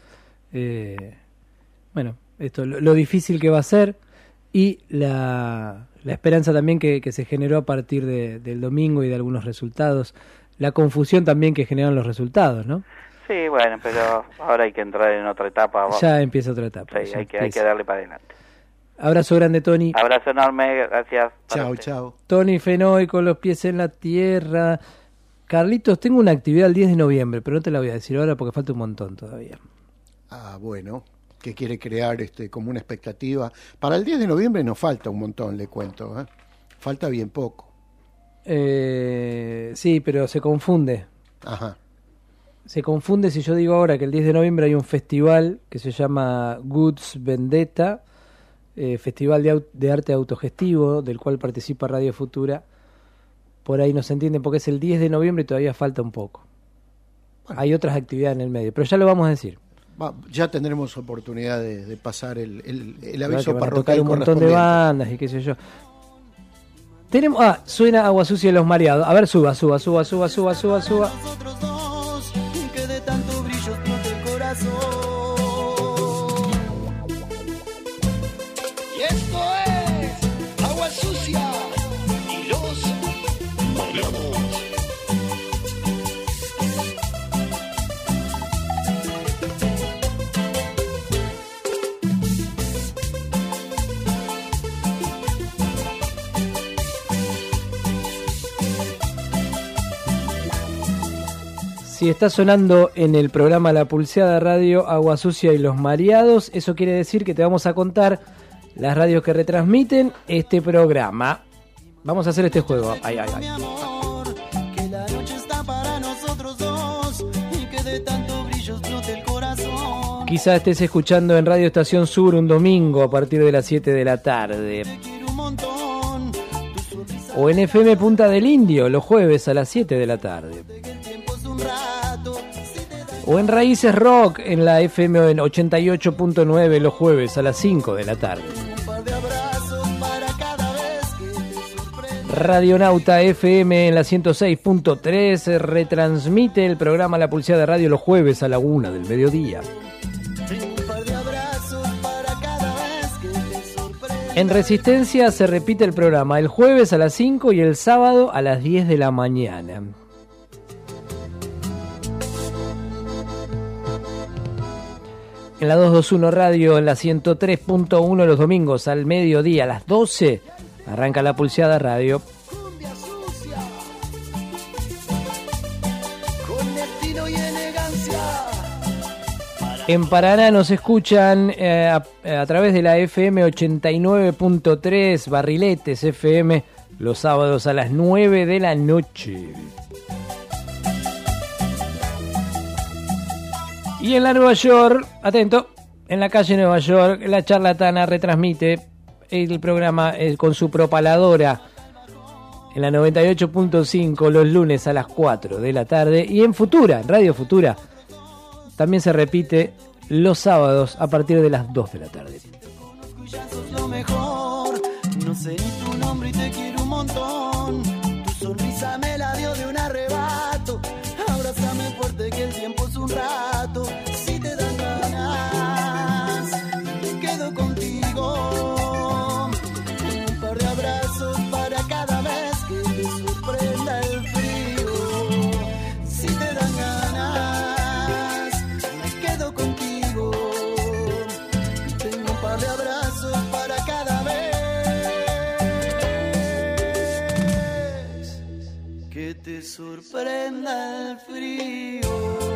Speaker 2: Bueno, esto, lo difícil que va a ser, y la esperanza también que se generó a partir del domingo y de algunos resultados. La confusión también que generaron los resultados, ¿no?
Speaker 10: Sí, bueno, pero ahora hay que entrar en otra etapa.
Speaker 2: Ya empieza otra etapa.
Speaker 10: Sí, hay que darle para adelante.
Speaker 2: Abrazo grande, Tony.
Speaker 10: Abrazo enorme, gracias.
Speaker 3: Chao.
Speaker 2: Tony Fenoy con los pies en la tierra. Carlitos, tengo una actividad el 10 de noviembre, pero no te la voy a decir ahora porque falta un montón todavía.
Speaker 3: Bueno, que quiere crear como una expectativa. Para el 10 de noviembre nos falta un montón, le cuento. Falta bien poco.
Speaker 2: Sí, pero se confunde.
Speaker 3: Ajá.
Speaker 2: Se confunde si yo digo ahora que el 10 de noviembre hay un festival que se llama Goods Vendetta, festival de arte autogestivo, del cual participa Radio Futura. Por ahí no se entiende porque es el 10 de noviembre y todavía falta un poco. Bueno. Hay otras actividades en el medio, pero ya lo vamos a decir.
Speaker 3: Ya tendremos oportunidad de pasar el aviso
Speaker 2: para
Speaker 3: parroquial.
Speaker 2: Tocar un montón de bandas y qué sé yo. Tenemos, suena Agua Sucia de los Mareados. A ver, suba.
Speaker 9: Que de tanto brillo explote el corazón. Y esto es Agua Sucia y los Mareados.
Speaker 2: Si está sonando en el programa La Pulseada Radio Agua Sucia y los Mareados, eso quiere decir que te vamos a contar las radios que retransmiten este programa. Vamos a hacer este juego. Ay.
Speaker 9: Que la noche está para nosotros dos y que de tanto brillo explote el corazón.
Speaker 2: Quizá estés escuchando en Radio Estación Sur un domingo a partir de las 7 de la tarde. O en FM Punta del Indio los jueves a las 7 de la tarde. O en Raíces Rock en la FM en 88.9 los jueves a las 5 de la tarde. Radionauta FM en la 106.3 retransmite el programa La Pulseada de Radio los jueves a la 1 del mediodía. En Resistencia se repite el programa el jueves a las 5 y el sábado a las 10 de la mañana. En la 221 Radio, en la 103.1 los domingos al mediodía a las 12, arranca La Pulseada Radio. En Paraná nos escuchan a través de la FM 89.3, Barriletes FM, los sábados a las 9 de la noche. Y en la Nueva York, atento, en la calle Nueva York, La Charlatana retransmite el programa con su propaladora en la 98.5 los lunes a las 4 de la tarde. Y en Futura, en Radio Futura, también se repite los sábados a partir de las 2 de la tarde.
Speaker 9: No sé ni tu nombre y te quiero un montón. Tu sonrisa me la dio de un arrebato. Abrázame fuerte que el tiempo es un rato. Si te dan ganas, me quedo contigo. Un par de abrazos para cada vez que te sorprenda el frío. Si te dan ganas, me quedo contigo. Tengo un par de abrazos para cada vez que te sorprenda el frío.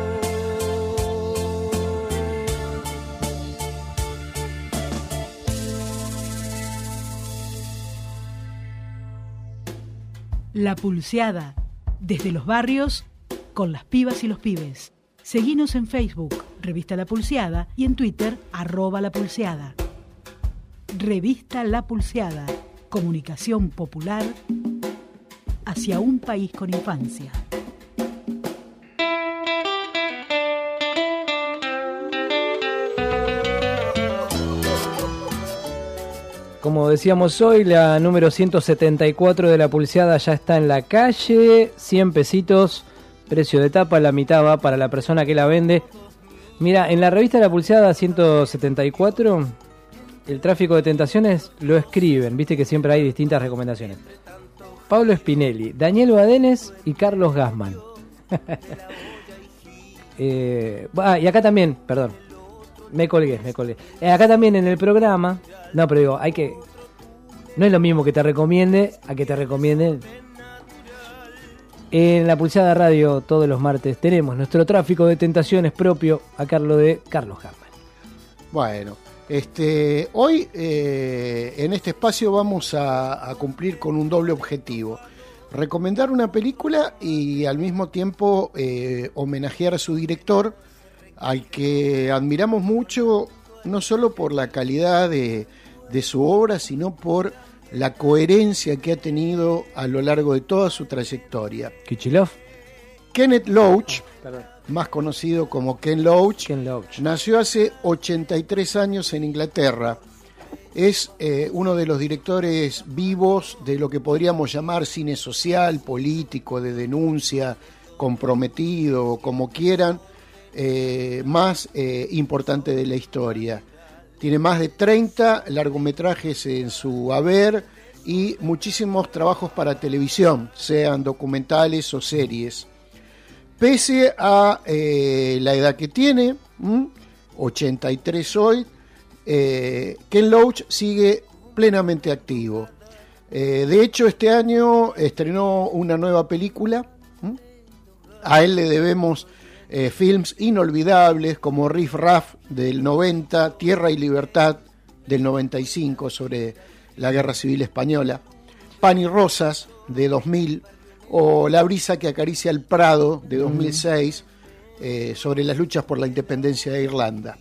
Speaker 8: La Pulseada, desde los barrios, con las pibas y los pibes. Seguinos en Facebook, Revista La Pulseada, y en Twitter, @La Pulseada. Revista La Pulseada, comunicación popular hacia un país con infancia.
Speaker 2: Como decíamos hoy, la número 174 de La Pulseada ya está en la calle, 100 pesitos, precio de tapa, la mitad va para la persona que la vende. Mira, en la revista La Pulseada 174, el tráfico de tentaciones lo escriben, viste que siempre hay distintas recomendaciones. Pablo Spinelli, Daniel Badenes y Carlos Gassman. Y acá también, perdón, me colgué. Acá también en el programa, no, pero digo, no es lo mismo que te recomiende a que te recomienden. En La Pulseada Radio todos los martes tenemos nuestro tráfico de tentaciones propio a cargo de Carlos Gassman.
Speaker 3: Bueno, hoy en este espacio vamos a cumplir con un doble objetivo. recomendar una película y al mismo tiempo homenajear a su director, al que admiramos mucho, no solo por la calidad de su obra, sino por la coherencia que ha tenido a lo largo de toda su trayectoria.
Speaker 2: Kicillof.
Speaker 3: Kenneth Loach, más conocido como Ken Loach, nació hace 83 años en Inglaterra. Es uno de los directores vivos de lo que podríamos llamar cine social, político, de denuncia, comprometido, como quieran, más importante de la historia. Tiene más de 30 largometrajes en su haber y muchísimos trabajos para televisión, sean documentales o series. Pese a la edad que tiene, 83 hoy, Ken Loach sigue plenamente activo. De hecho, este año estrenó una nueva película. A él le debemos films inolvidables como Riff Raff del 90, Tierra y Libertad del 95 sobre la Guerra Civil Española, Pan y Rosas de 2000 o La brisa que acaricia el Prado de 2006 sobre las luchas por la independencia de Irlanda.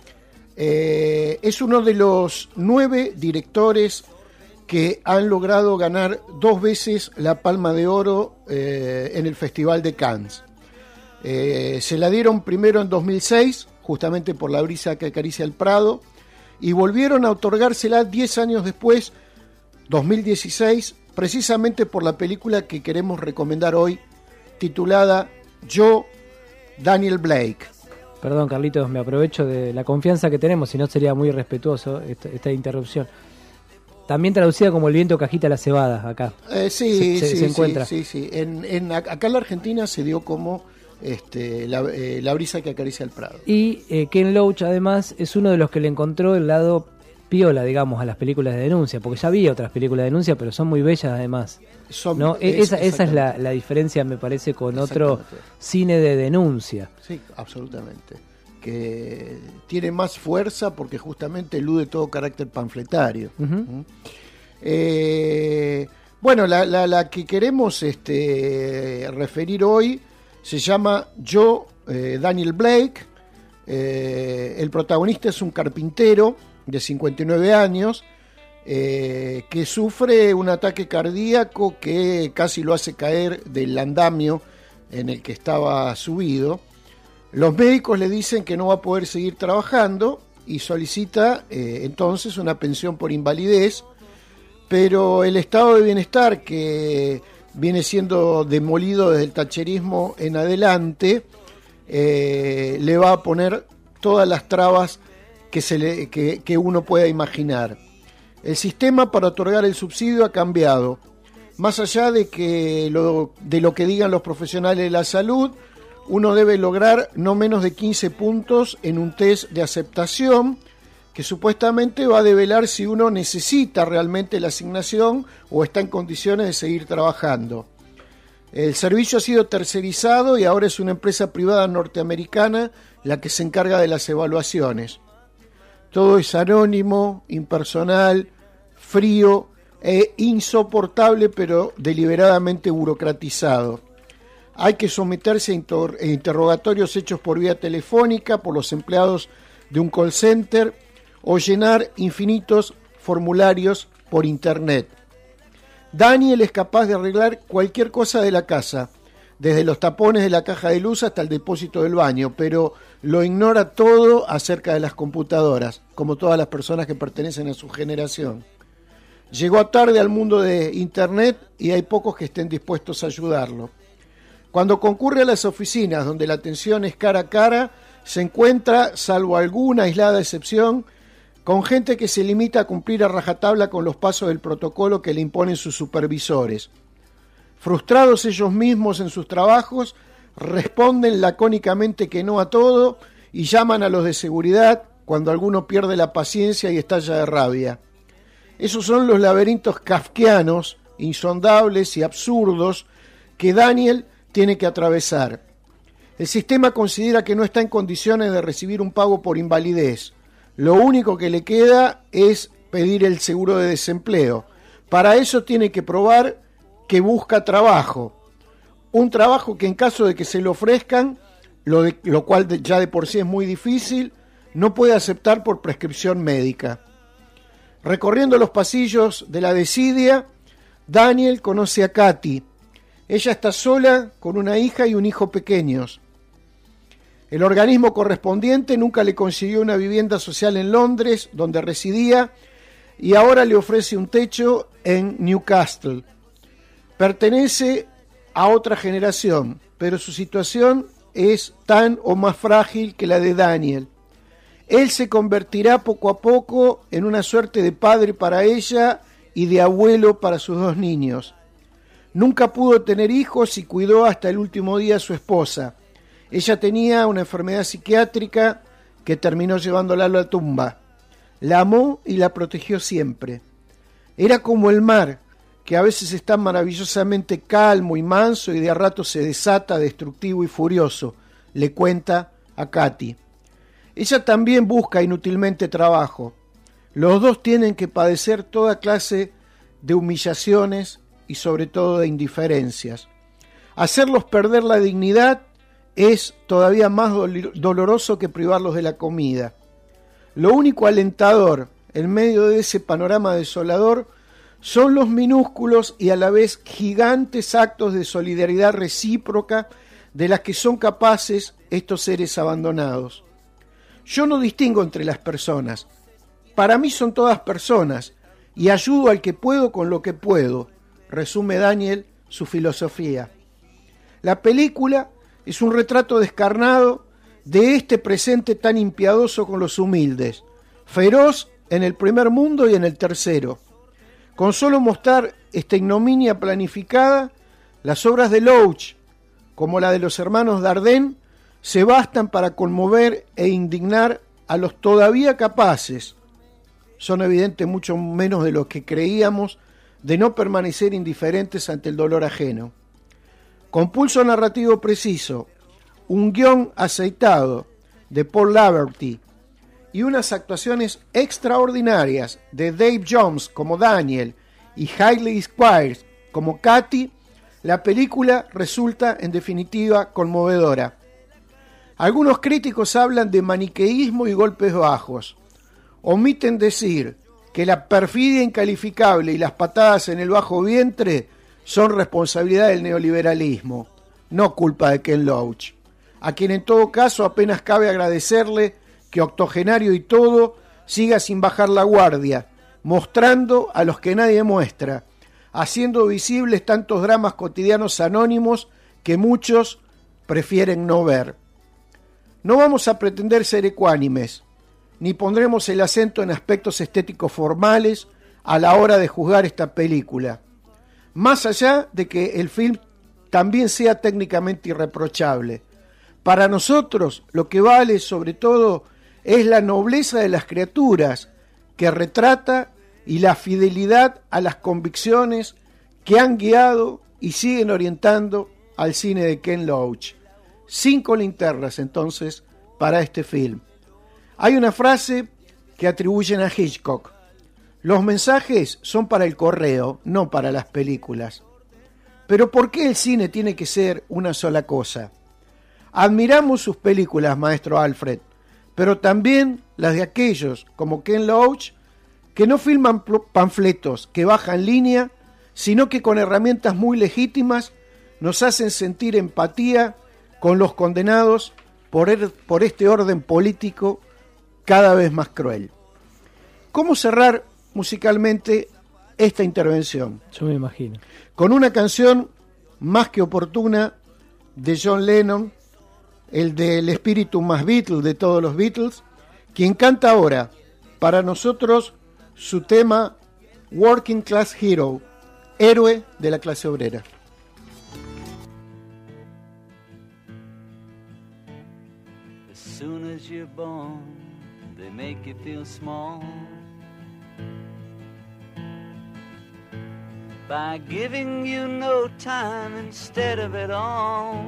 Speaker 3: Es uno de los 9 directores que han logrado ganar 2 veces la Palma de Oro en el Festival de Cannes. Se la dieron primero en 2006, justamente por La brisa que acaricia el Prado, y volvieron a otorgársela 10 años después, 2016, precisamente por la película que queremos recomendar hoy, titulada Yo, Daniel Blake.
Speaker 2: Perdón, Carlitos, me aprovecho de la confianza que tenemos, si no sería muy irrespetuoso esta interrupción. También traducida como El viento que agita la cebada, acá. Se encuentra.
Speaker 3: Sí. Acá en la Argentina se dio como la brisa que acaricia el Prado.
Speaker 2: Y Ken Loach, además, es uno de los que le encontró el lado piola, digamos, a las películas de denuncia, porque ya había otras películas de denuncia, pero son muy bellas además. ¿No? Esa es la diferencia, me parece, con otro cine de denuncia. Sí,
Speaker 3: absolutamente. Que tiene más fuerza porque justamente elude todo carácter panfletario. Uh-huh. Bueno, la que queremos referir hoy se llama Yo, Daniel Blake. El protagonista es un carpintero de 59 años que sufre un ataque cardíaco que casi lo hace caer del andamio en el que estaba subido. Los médicos le dicen que no va a poder seguir trabajando y solicita entonces una pensión por invalidez, pero el estado de bienestar, que viene siendo demolido desde el thatcherismo en adelante, le va a poner todas las trabas que uno pueda imaginar. El sistema para otorgar el subsidio ha cambiado. Más allá de lo que digan los profesionales de la salud, uno debe lograr no menos de 15 puntos en un test de aceptación que supuestamente va a develar si uno necesita realmente la asignación o está en condiciones de seguir trabajando. El servicio ha sido tercerizado y ahora es una empresa privada norteamericana la que se encarga de las evaluaciones. Todo es anónimo, impersonal, frío e insoportable, pero deliberadamente burocratizado. Hay que someterse a interrogatorios hechos por vía telefónica por los empleados de un call center o llenar infinitos formularios por internet. Daniel es capaz de arreglar cualquier cosa de la casa, desde los tapones de la caja de luz hasta el depósito del baño, pero lo ignora todo acerca de las computadoras, como todas las personas que pertenecen a su generación. Llegó tarde al mundo de internet y hay pocos que estén dispuestos a ayudarlo. Cuando concurre a las oficinas donde la atención es cara a cara, se encuentra, salvo alguna aislada excepción, con gente que se limita a cumplir a rajatabla con los pasos del protocolo que le imponen sus supervisores. Frustrados ellos mismos en sus trabajos, responden lacónicamente que no a todo y llaman a los de seguridad cuando alguno pierde la paciencia y estalla de rabia. Esos son los laberintos kafkianos, insondables y absurdos que Daniel tiene que atravesar. El sistema considera que no está en condiciones de recibir un pago por invalidez. Lo único que le queda es pedir el seguro de desempleo. Para eso tiene que probar que busca trabajo. Un trabajo que en caso de que se le ofrezcan, lo cual ya de por sí es muy difícil, no puede aceptar por prescripción médica. Recorriendo los pasillos de la desidia, Daniel conoce a Katy. Ella está sola con una hija y un hijo pequeños. El organismo correspondiente nunca le consiguió una vivienda social en Londres, donde residía, y ahora le ofrece un techo en Newcastle. Pertenece a otra generación, pero su situación es tan o más frágil que la de Daniel. Él se convertirá poco a poco en una suerte de padre para ella y de abuelo para sus 2 niños. Nunca pudo tener hijos y cuidó hasta el último día a su esposa. Ella tenía una enfermedad psiquiátrica que terminó llevándola a la tumba. La amó y la protegió siempre. Era como el mar, que a veces está maravillosamente calmo y manso y de a rato se desata destructivo y furioso, le cuenta a Katy. Ella también busca inútilmente trabajo. Los 2 tienen que padecer toda clase de humillaciones y sobre todo de indiferencias. Hacerlos perder la dignidad es todavía más doloroso que privarlos de la comida. Lo único alentador en medio de ese panorama desolador son los minúsculos y a la vez gigantes actos de solidaridad recíproca de las que son capaces estos seres abandonados. Yo no distingo entre las personas. Para mí son todas personas y ayudo al que puedo con lo que puedo, resume Daniel su filosofía. La película es un retrato descarnado de este presente tan impiadoso con los humildes, feroz en el primer mundo y en el tercero. Con solo mostrar esta ignominia planificada, las obras de Loach, como la de los hermanos Dardenne, se bastan para conmover e indignar a los todavía capaces, son evidentes mucho menos de lo que creíamos, de no permanecer indiferentes ante el dolor ajeno. Con pulso narrativo preciso, un guión aceitado de Paul Laverty y unas actuaciones extraordinarias de Dave Jones como Daniel y Hailey Squires como Katy, la película resulta en definitiva conmovedora. Algunos críticos hablan de maniqueísmo y golpes bajos. Omiten decir que la perfidia incalificable y las patadas en el bajo vientre son responsabilidad del neoliberalismo, no culpa de Ken Loach, a quien en todo caso apenas cabe agradecerle que octogenario y todo siga sin bajar la guardia, mostrando a los que nadie muestra, haciendo visibles tantos dramas cotidianos anónimos que muchos prefieren no ver. No vamos a pretender ser ecuánimes, ni pondremos el acento en aspectos estéticos formales a la hora de juzgar esta película, más allá de que el film también sea técnicamente irreprochable. Para nosotros lo que vale sobre todo es la nobleza de las criaturas que retrata y la fidelidad a las convicciones que han guiado y siguen orientando al cine de Ken Loach. 5 linternas entonces para este film. Hay una frase que atribuyen a Hitchcock: los mensajes son para el correo, no para las películas. Pero ¿por qué el cine tiene que ser una sola cosa? Admiramos sus películas, maestro Alfred, pero también las de aquellos, como Ken Loach, que no filman panfletos que bajan línea, sino que con herramientas muy legítimas nos hacen sentir empatía con los condenados por este orden político cada vez más cruel. ¿Cómo cerrar musicalmente esta intervención?
Speaker 2: Yo me imagino.
Speaker 3: Con una canción más que oportuna de John Lennon, el del espíritu más Beatle de todos los Beatles, quien canta ahora para nosotros su tema Working Class Hero, héroe de la clase obrera.
Speaker 11: As soon as you're born, they make you feel small by giving you no time instead of it all,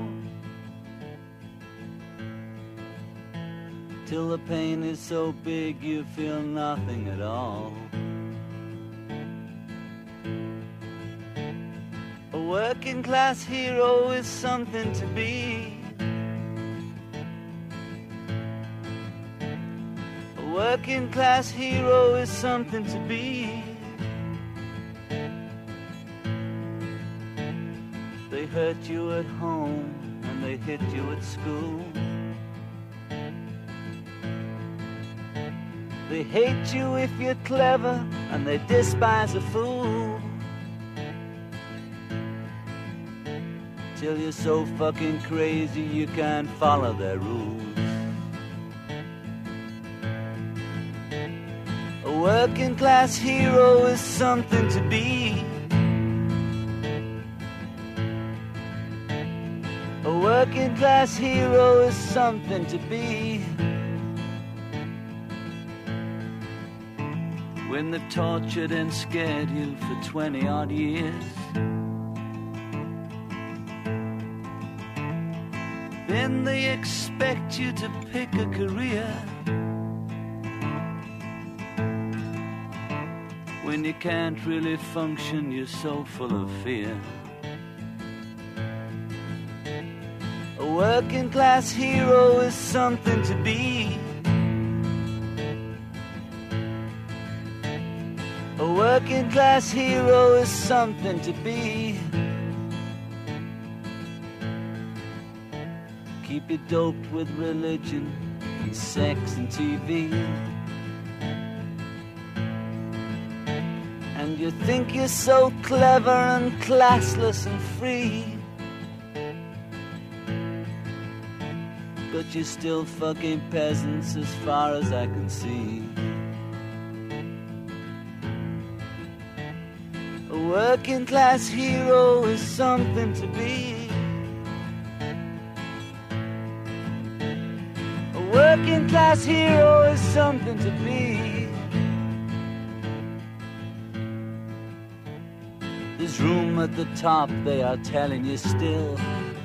Speaker 11: till the pain is so big you feel nothing at all. working class hero is something to be. A working class hero is something to be. They hurt you at home and they hit you at school. They hate you if you're clever and they despise a fool. Till you're so fucking crazy you can't follow their rules. A working class hero is something to be. A working class hero is something to be. When they've tortured and scared you for 20 odd years, then they expect you to pick a career. When you can't really function, you're so full of fear. A working class hero is something to be. A working class hero is something to be. Keep you doped with religion and sex and TV. And you think you're so clever and classless and free, but you're still fucking peasants as far as I can see. A working class hero is something to be. A working class hero is something to be. There's room at the top, they are telling you still.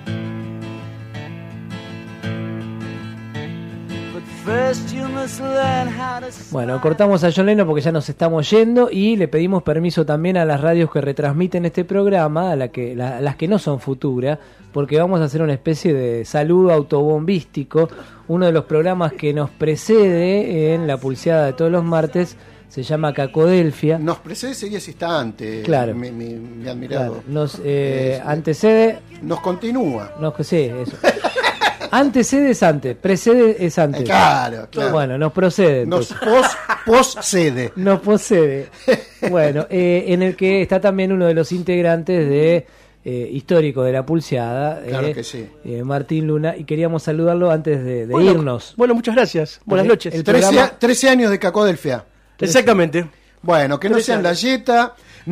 Speaker 2: Bueno, cortamos a John Lennon porque ya nos estamos yendo y le pedimos permiso también a las radios que retransmiten este programa, a las que no son Futura, porque vamos a hacer una especie de saludo autobombístico. Uno de los programas que nos precede en la pulseada de todos los martes se llama Cacodelfia.
Speaker 3: Nos precede sería si está antes.
Speaker 2: Claro.
Speaker 3: Mi admirado.
Speaker 2: Claro. Nos antecede.
Speaker 3: Nos continúa.
Speaker 2: Sí, eso. Antecede es antes, precede es antes.
Speaker 3: Claro.
Speaker 2: Bueno, nos procede.
Speaker 3: Nos poscede.
Speaker 2: Nos posede. Bueno, en el que está también uno de los integrantes de histórico de la pulseada,
Speaker 3: claro que sí.
Speaker 2: Martín Luna, y queríamos saludarlo antes de irnos.
Speaker 12: Bueno, muchas gracias. Buenas noches.
Speaker 3: 13 años de Cacodelfia.
Speaker 12: Exactamente.
Speaker 3: Bueno, que no sean la yeta.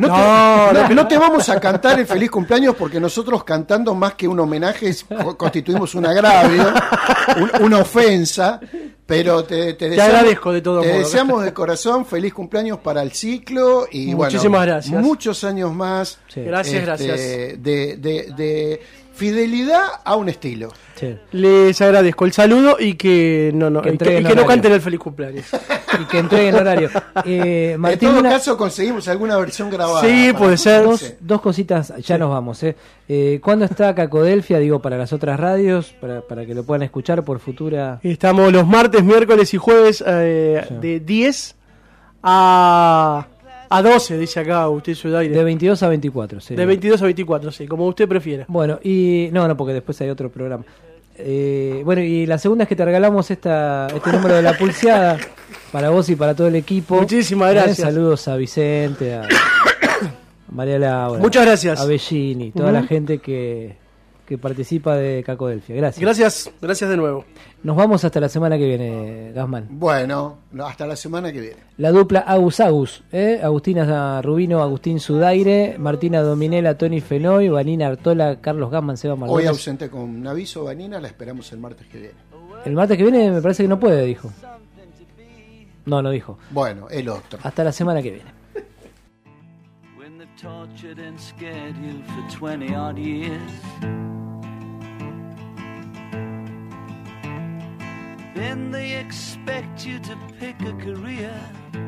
Speaker 3: No te vamos a cantar el feliz cumpleaños porque nosotros cantando más que un homenaje constituimos un agravio, una ofensa, pero te
Speaker 12: agradezco de todo modo.
Speaker 3: Te deseamos de corazón feliz cumpleaños para el ciclo y
Speaker 12: muchísimas gracias.
Speaker 3: Muchos años más.
Speaker 12: Sí. Gracias.
Speaker 3: De fidelidad a un estilo.
Speaker 2: Sí.
Speaker 12: Les agradezco el saludo y que no canten el feliz cumpleaños.
Speaker 2: Y que entreguen horario. Martín,
Speaker 3: en todo caso conseguimos alguna versión grabada.
Speaker 12: Sí, puede ser.
Speaker 2: Dos cositas, ya nos vamos. ¿Cuándo está Cacodelfia? Digo, para las otras radios, para que lo puedan escuchar por Futura.
Speaker 12: Estamos los martes, miércoles y jueves de 10 a 12, dice acá usted su aire.
Speaker 2: De 22 a 24. Sería.
Speaker 12: De 22 a 24, sí, como usted prefiera.
Speaker 2: Bueno, y no, porque después hay otro programa. Bueno, y la segunda es que te regalamos este número de la pulseada para vos y para todo el equipo.
Speaker 12: Muchísimas gracias.
Speaker 2: Saludos a Vicente, a María Laura.
Speaker 12: Muchas gracias.
Speaker 2: A Bellini, toda la gente que participa de Cacodelfia.
Speaker 12: Gracias de nuevo.
Speaker 2: Nos vamos hasta la semana que viene, Gasman.
Speaker 3: Bueno, hasta la semana que viene.
Speaker 2: La dupla Agus, Agustina Rubino, Agustín Sudaire, Martina Dominela, Tony Fenoy, Vanina Artola, Carlos Gasman, Seba Mardones.
Speaker 3: Hoy ausente con aviso, Vanina, la esperamos el martes que viene.
Speaker 2: El martes que viene me parece que no puede, dijo. No dijo.
Speaker 3: Bueno, el otro.
Speaker 2: Hasta la semana que viene.
Speaker 11: Tortured and scared you for 20 odd years. Then they expect you to pick a career.